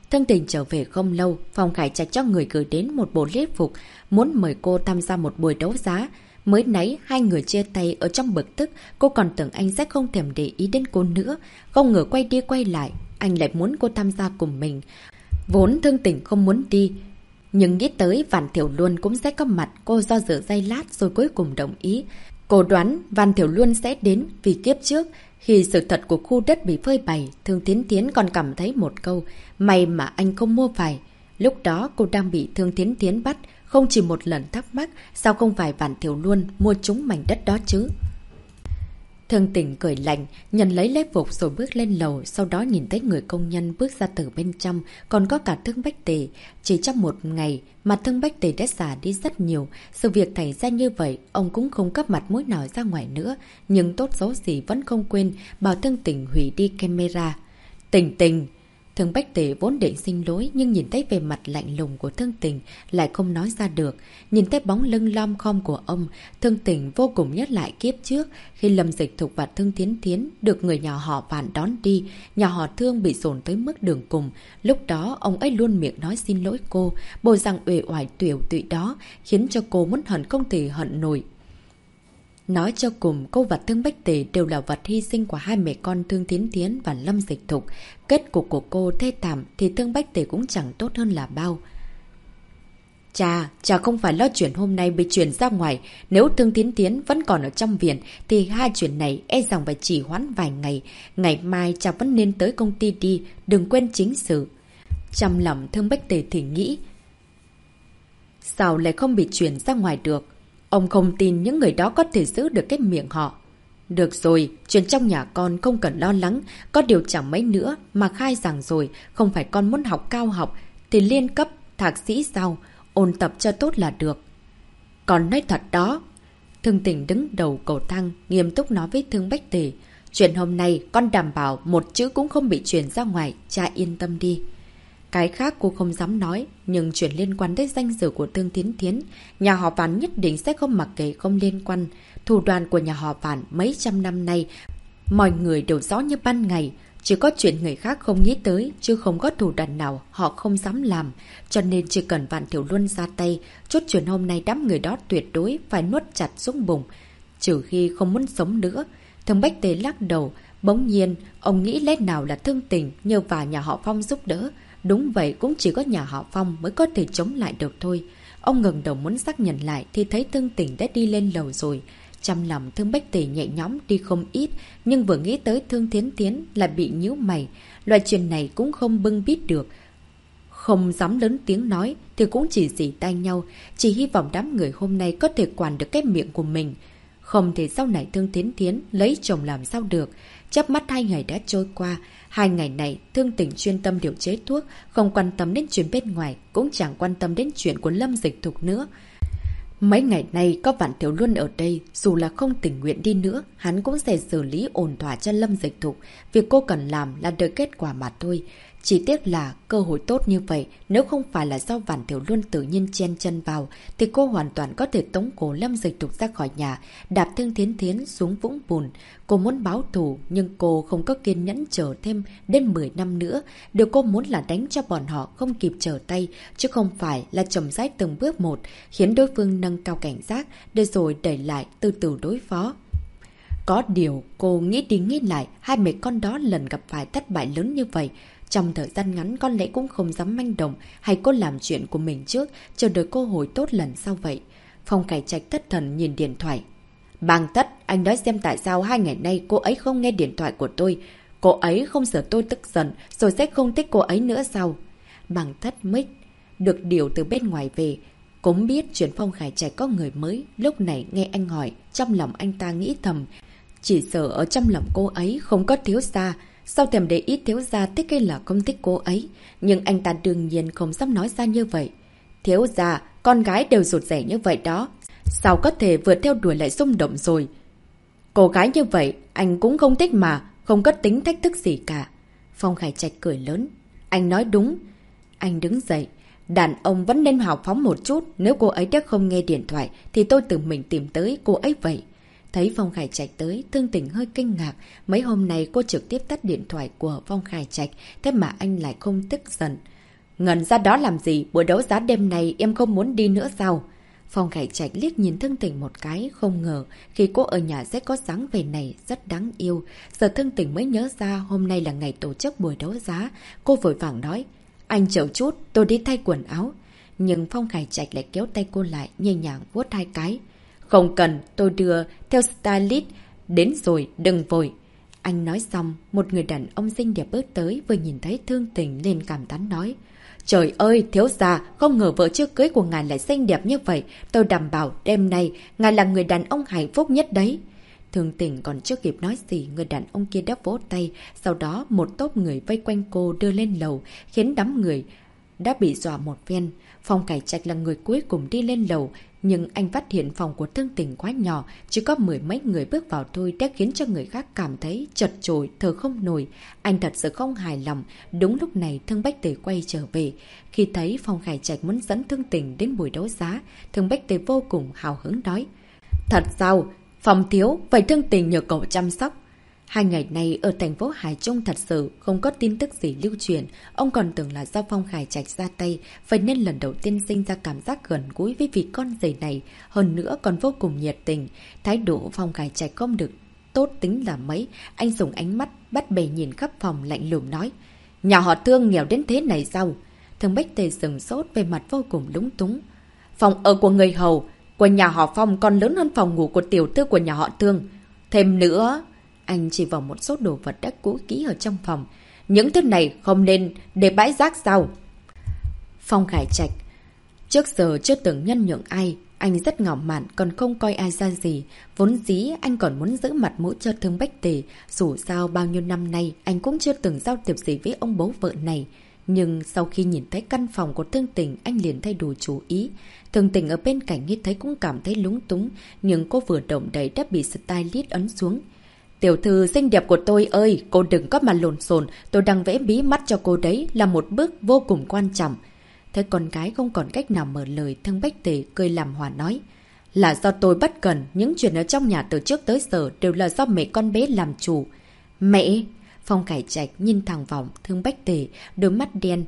Thương Tình trở về không lâu, Phong Khải Trạch cho người gửi đến một bộ lễ phục, muốn mời cô tham gia một buổi đấu giá. Mới nãy hai người chia tay ở trong bực tức, cô còn tưởng anh sẽ không thèm để ý đến cô nữa. Không ngờ quay đi quay lại, anh lại muốn cô tham gia cùng mình. Vốn Thương Tình không muốn đi, nhưng nghĩ tới Vạn Thiểu Luân cũng sẽ có mặt, cô do dự giây lát rồi cuối cùng đồng ý. Cô đoán Vạn Thiểu Luân sẽ đến vì kiếp trước, khi sự thật của khu đất bị phơi bày, Thương Thiến Thiến còn cảm thấy một câu, may mà anh không mua phải. Lúc đó cô đang bị Thương Thiến Thiến bắt, không chỉ một lần thắc mắc sao không phải Vạn Thiểu Luân mua trúng mảnh đất đó chứ. Thương Tình cười lạnh, nhận lấy lễ phục rồi bước lên lầu, sau đó nhìn thấy người công nhân bước ra từ bên trong, còn có cả Thương Bách Tề. Chỉ trong một ngày mà Thương Bách Tề đã già đi rất nhiều, sự việc xảy ra như vậy, ông cũng không cấp mặt mũi nào ra ngoài nữa, nhưng tốt xấu gì vẫn không quên bảo Thương Tình hủy đi camera. Tình Tình! Thương Bách Tề vốn định xin lỗi nhưng nhìn thấy về mặt lạnh lùng của Thương Tình lại không nói ra được. Nhìn thấy bóng lưng lom khom của ông, Thương Tình vô cùng nhớ lại kiếp trước khi Lâm Dịch Thục và Thương Thiến Thiến được người nhà họ Vạn đón đi, nhà họ Thương bị dồn tới mức đường cùng. Lúc đó ông ấy luôn miệng nói xin lỗi cô, bộ dạng uể oải tiểu tụy đó khiến cho cô muốn hận không thể hận nổi. Nói cho cùng, cô và Thương Bách Tề đều là vật hy sinh của hai mẹ con Thương Thiến Thiến và Lâm Dịch Thục. Kết cục của cô thê thảm thì Thương Bách Tề cũng chẳng tốt hơn là bao. Chà không phải lo chuyện hôm nay bị chuyển ra ngoài. Nếu Thương Thiến Thiến vẫn còn ở trong viện thì hai chuyện này e rằng phải chỉ hoãn vài ngày. Ngày mai cha vẫn nên tới công ty đi, đừng quên chính sự. Trong lòng Thương Bách Tề thì nghĩ, sao lại không bị chuyển ra ngoài được? Ông không tin những người đó có thể giữ được cái miệng họ. Được rồi, chuyện trong nhà con không cần lo lắng, có điều chẳng mấy nữa mà khai rằng rồi, không phải con muốn học cao học thì liên cấp, thạc sĩ sao, ôn tập cho tốt là được. Con nói thật đó. Thương Tình đứng đầu cầu thang, nghiêm túc nói với Thương Bách Tề. Chuyện hôm nay con đảm bảo một chữ cũng không bị truyền ra ngoài, cha yên tâm đi. Cái khác cô không dám nói, nhưng chuyện liên quan tới danh dự của Thương Thiến Thiến, nhà họ Vạn nhất định sẽ không mặc kệ không liên quan. Thủ đoạn của nhà họ Vạn mấy trăm năm nay, mọi người đều rõ như ban ngày. Chỉ có chuyện người khác không nghĩ tới, chứ không có thủ đoạn nào họ không dám làm. Cho nên chỉ cần Vạn Thiểu Luân ra tay, chốt chuyện hôm nay đám người đó tuyệt đối phải nuốt chặt xuống bụng. Trừ khi không muốn sống nữa. Thương Bách Tề lắc đầu, bỗng nhiên, ông nghĩ lẽ nào là Thương Tình nhờ vào nhà họ Phong giúp đỡ. Đúng vậy, cũng chỉ có nhà họ Phong mới có thể chống lại được thôi. Ông ngẩng đầu muốn xác nhận lại thì thấy Thương Tình đã đi lên lầu rồi. Trong lòng Thương Bách Tề nhẹ nhõm đi không ít, nhưng vừa nghĩ tới Thương Thiến Thiến là bị nhíu mày. Loại chuyện này cũng không bưng bít được. Không dám lớn tiếng nói thì cũng chỉ rỉ tai nhau, chỉ hy vọng đám người hôm nay có thể quản được cái miệng của mình. Không thể sau này Thương Thiến Thiến lấy chồng làm sao được. Chớp mắt 2 ngày đã trôi qua. 2 ngày này Thương Tình chuyên tâm điều chế thuốc, không quan tâm đến chuyện bên ngoài, cũng chẳng quan tâm đến chuyện của Lâm Dịch Thục nữa. Mấy ngày nay có Vạn Thiểu Luân ở đây, dù là không tình nguyện đi nữa, hắn cũng sẽ xử lý ổn thỏa cho Lâm Dịch Thục. Việc cô cần làm là đợi kết quả mà thôi. Chỉ tiếc là cơ hội tốt như vậy, nếu không phải là do Vạn Thiểu Luân tự nhiên chen chân vào, thì cô hoàn toàn có thể tống cổ Lâm Dịch Thục ra khỏi nhà, đạp Thương Thiến Thiến xuống vũng bùn. Cô muốn báo thù, nhưng cô không có kiên nhẫn chờ thêm đến 10 năm nữa. Điều cô muốn là đánh cho bọn họ không kịp trở tay, chứ không phải là chậm rãi từng bước một, khiến đối phương nâng cao cảnh giác, để rồi đẩy lại từ từ đối phó. Có điều, cô nghĩ đi nghĩ lại, hai mẹ con đó lần gặp phải thất bại lớn như vậy. Trong thời gian ngắn con lẽ cũng không dám manh động, hay cô làm chuyện của mình trước, chờ đợi cơ hội tốt lần sau vậy. Phong Khải Trạch thất thần nhìn điện thoại. Bàng Tất, anh nói xem tại sao 2 ngày nay cô ấy không nghe điện thoại của tôi. Cô ấy không sợ tôi tức giận, rồi sẽ không thích cô ấy nữa sao? Bàng Tất mới được điều từ bên ngoài về. Cũng biết chuyện Phong Khải Trạch có người mới, lúc này nghe anh hỏi, trong lòng anh ta nghĩ thầm. Chỉ sợ ở trong lòng cô ấy không có thiếu gia. Sao thèm để ý thiếu gia thích hay là không thích cô ấy? Nhưng anh ta đương nhiên không dám nói ra như vậy. Thiếu gia, con gái đều rụt rẻ như vậy đó. Sao có thể vừa theo đuổi lại xung động rồi? Cô gái như vậy, anh cũng không thích mà, không có tính thách thức gì cả. Phong Khải Trạch cười lớn. Anh nói đúng. Anh đứng dậy. Đàn ông vẫn nên hào phóng một chút. Nếu cô ấy đã không nghe điện thoại thì tôi tự mình tìm tới cô ấy vậy. Thấy Phong Khải Trạch tới, Thương Tình hơi kinh ngạc. Mấy hôm nay cô trực tiếp tắt điện thoại của Phong Khải Trạch, thế mà anh lại không tức giận. Ngẩn ra đó làm gì? Buổi đấu giá đêm này em không muốn đi nữa sao? Phong Khải Trạch liếc nhìn Thương Tình một cái, không ngờ khi cô ở nhà sẽ có dáng vẻ này rất đáng yêu. Giờ Thương Tình mới nhớ ra hôm nay là ngày tổ chức buổi đấu giá. Cô vội vàng nói, anh chờ chút, tôi đi thay quần áo. Nhưng Phong Khải Trạch lại kéo tay cô lại, nhẹ nhàng vuốt hai cái. Không cần, tôi đưa theo stylist đến rồi, đừng vội. Anh nói xong, một người đàn ông xinh đẹp bước tới, vừa nhìn thấy Thương Tình lên cảm thán nói. Trời ơi, thiếu gia, không ngờ vợ trước cưới của ngài lại xinh đẹp như vậy. Tôi đảm bảo đêm nay, ngài là người đàn ông hạnh phúc nhất đấy. Thương Tình còn chưa kịp nói gì, người đàn ông kia đã vỗ tay. Sau đó, một tốp người vây quanh cô đưa lên lầu, khiến đám người đã bị dọa một phen. Phong Khải Trạch là người cuối cùng đi lên lầu, nhưng anh phát hiện phòng của Thương Tình quá nhỏ, chỉ có 10 mấy người bước vào thôi đã khiến cho người khác cảm thấy chật chội, thở không nổi. Anh thật sự không hài lòng. Đúng lúc này Thương Bách Tề quay trở về. Khi thấy Phong Khải Trạch muốn dẫn Thương Tình đến buổi đấu giá, Thương Bách Tề vô cùng hào hứng nói. Thật sao? Phòng thiếu, vậy Thương Tình nhờ cậu chăm sóc. 2 ngày nay ở thành phố Hải Trung thật sự không có tin tức gì lưu truyền. Ông còn tưởng là do Phong Khải Trạch ra tay, vậy nên lần đầu tiên sinh ra cảm giác gần gũi với vị con rể này. Hơn nữa còn vô cùng nhiệt tình. Thái độ Phong Khải Trạch không được tốt tính là mấy. Anh dùng ánh mắt bắt bẻ nhìn khắp phòng lạnh lùng nói. Nhà họ Thương nghèo đến thế này sao? Thương Bách Tề sừng sốt về mặt vô cùng lúng túng. Phòng ở của người hầu của nhà họ Phong còn lớn hơn phòng ngủ của tiểu thư của nhà họ Thương. Thêm nữa... Anh chỉ vào một số đồ vật đã cũ kỹ ở trong phòng. Những thứ này không nên để bãi rác sao? Phong Khải Trạch trước giờ chưa từng nhân nhượng ai. Anh rất ngạo mạn, còn không coi ai ra gì. Vốn dĩ anh còn muốn giữ mặt mũi cho Thương Bách Tề. Dù sao bao nhiêu năm nay anh cũng chưa từng giao tiếp gì với ông bố vợ này. Nhưng sau khi nhìn thấy căn phòng của Thương Tình, anh liền thay đổi chủ ý. Thương Tình ở bên cạnh nghe thấy cũng cảm thấy lúng túng. Nhưng cô vừa động đậy đã bị stylist ấn xuống. Tiểu thư xinh đẹp của tôi ơi, cô đừng có mà lộn xộn, tôi đang vẽ bí mắt cho cô đấy, là một bước vô cùng quan trọng. Thấy con gái không còn cách nào mở lời, Thương Bách Tề cười làm hòa nói. Là do tôi bất cần, những chuyện ở trong nhà từ trước tới giờ đều là do mẹ con bé làm chủ. Mẹ! Phong Khải Trạch nhìn thẳng vào Thương Bách Tề, đôi mắt đen,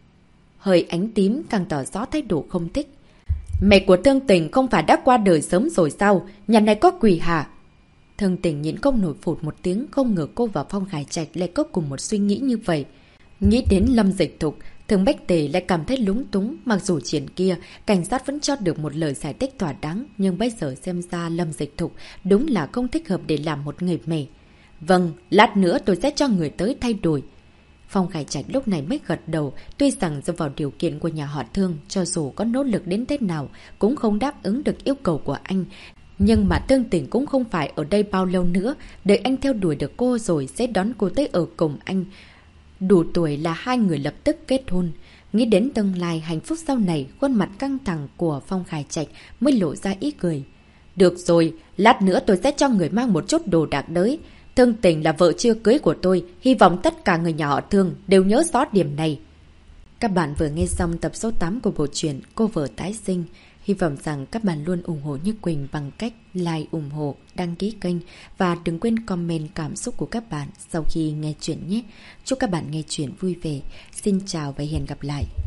hơi ánh tím càng tỏ rõ thái độ không thích. Mẹ của Thương Tình không phải đã qua đời sớm rồi sao? Nhà này có quỷ hả? Thương Tình nhịn không nổi phụt một tiếng, không ngờ cô và Phong Khải Trạch lại có cùng một suy nghĩ như vậy. Nghĩ đến Lâm Dịch Thục, Thương Bách Tề lại cảm thấy lúng túng, mặc dù chuyện kia, cảnh sát vẫn cho được một lời giải thích thỏa đáng, nhưng bây giờ xem ra Lâm Dịch Thục đúng là không thích hợp để làm một người mẹ. Vâng, lát nữa tôi sẽ cho người tới thay đổi. Phong Khải Trạch lúc này mới gật đầu, tuy rằng dựa vào điều kiện của nhà họ Thương, cho dù có nỗ lực đến thế nào, cũng không đáp ứng được yêu cầu của anh. Nhưng mà Thương Tình cũng không phải ở đây bao lâu nữa, đợi anh theo đuổi được cô rồi sẽ đón cô tới ở cùng anh. Đủ tuổi là hai người lập tức kết hôn. Nghĩ đến tương lai hạnh phúc sau này, khuôn mặt căng thẳng của Phong Khải Trạch mới lộ ra ý cười. Được rồi, lát nữa tôi sẽ cho người mang một chút đồ đạc tới. Thương Tình là vợ chưa cưới của tôi, hy vọng tất cả người nhà họ Thương đều nhớ rõ điểm này. Các bạn vừa nghe xong tập số 8 của bộ truyện Cô Vợ Tái Sinh. Hy vọng rằng các bạn luôn ủng hộ Như Quỳnh bằng cách like, ủng hộ, đăng ký kênh và đừng quên comment cảm xúc của các bạn sau khi nghe chuyện nhé. Chúc các bạn nghe chuyện vui vẻ. Xin chào và hẹn gặp lại.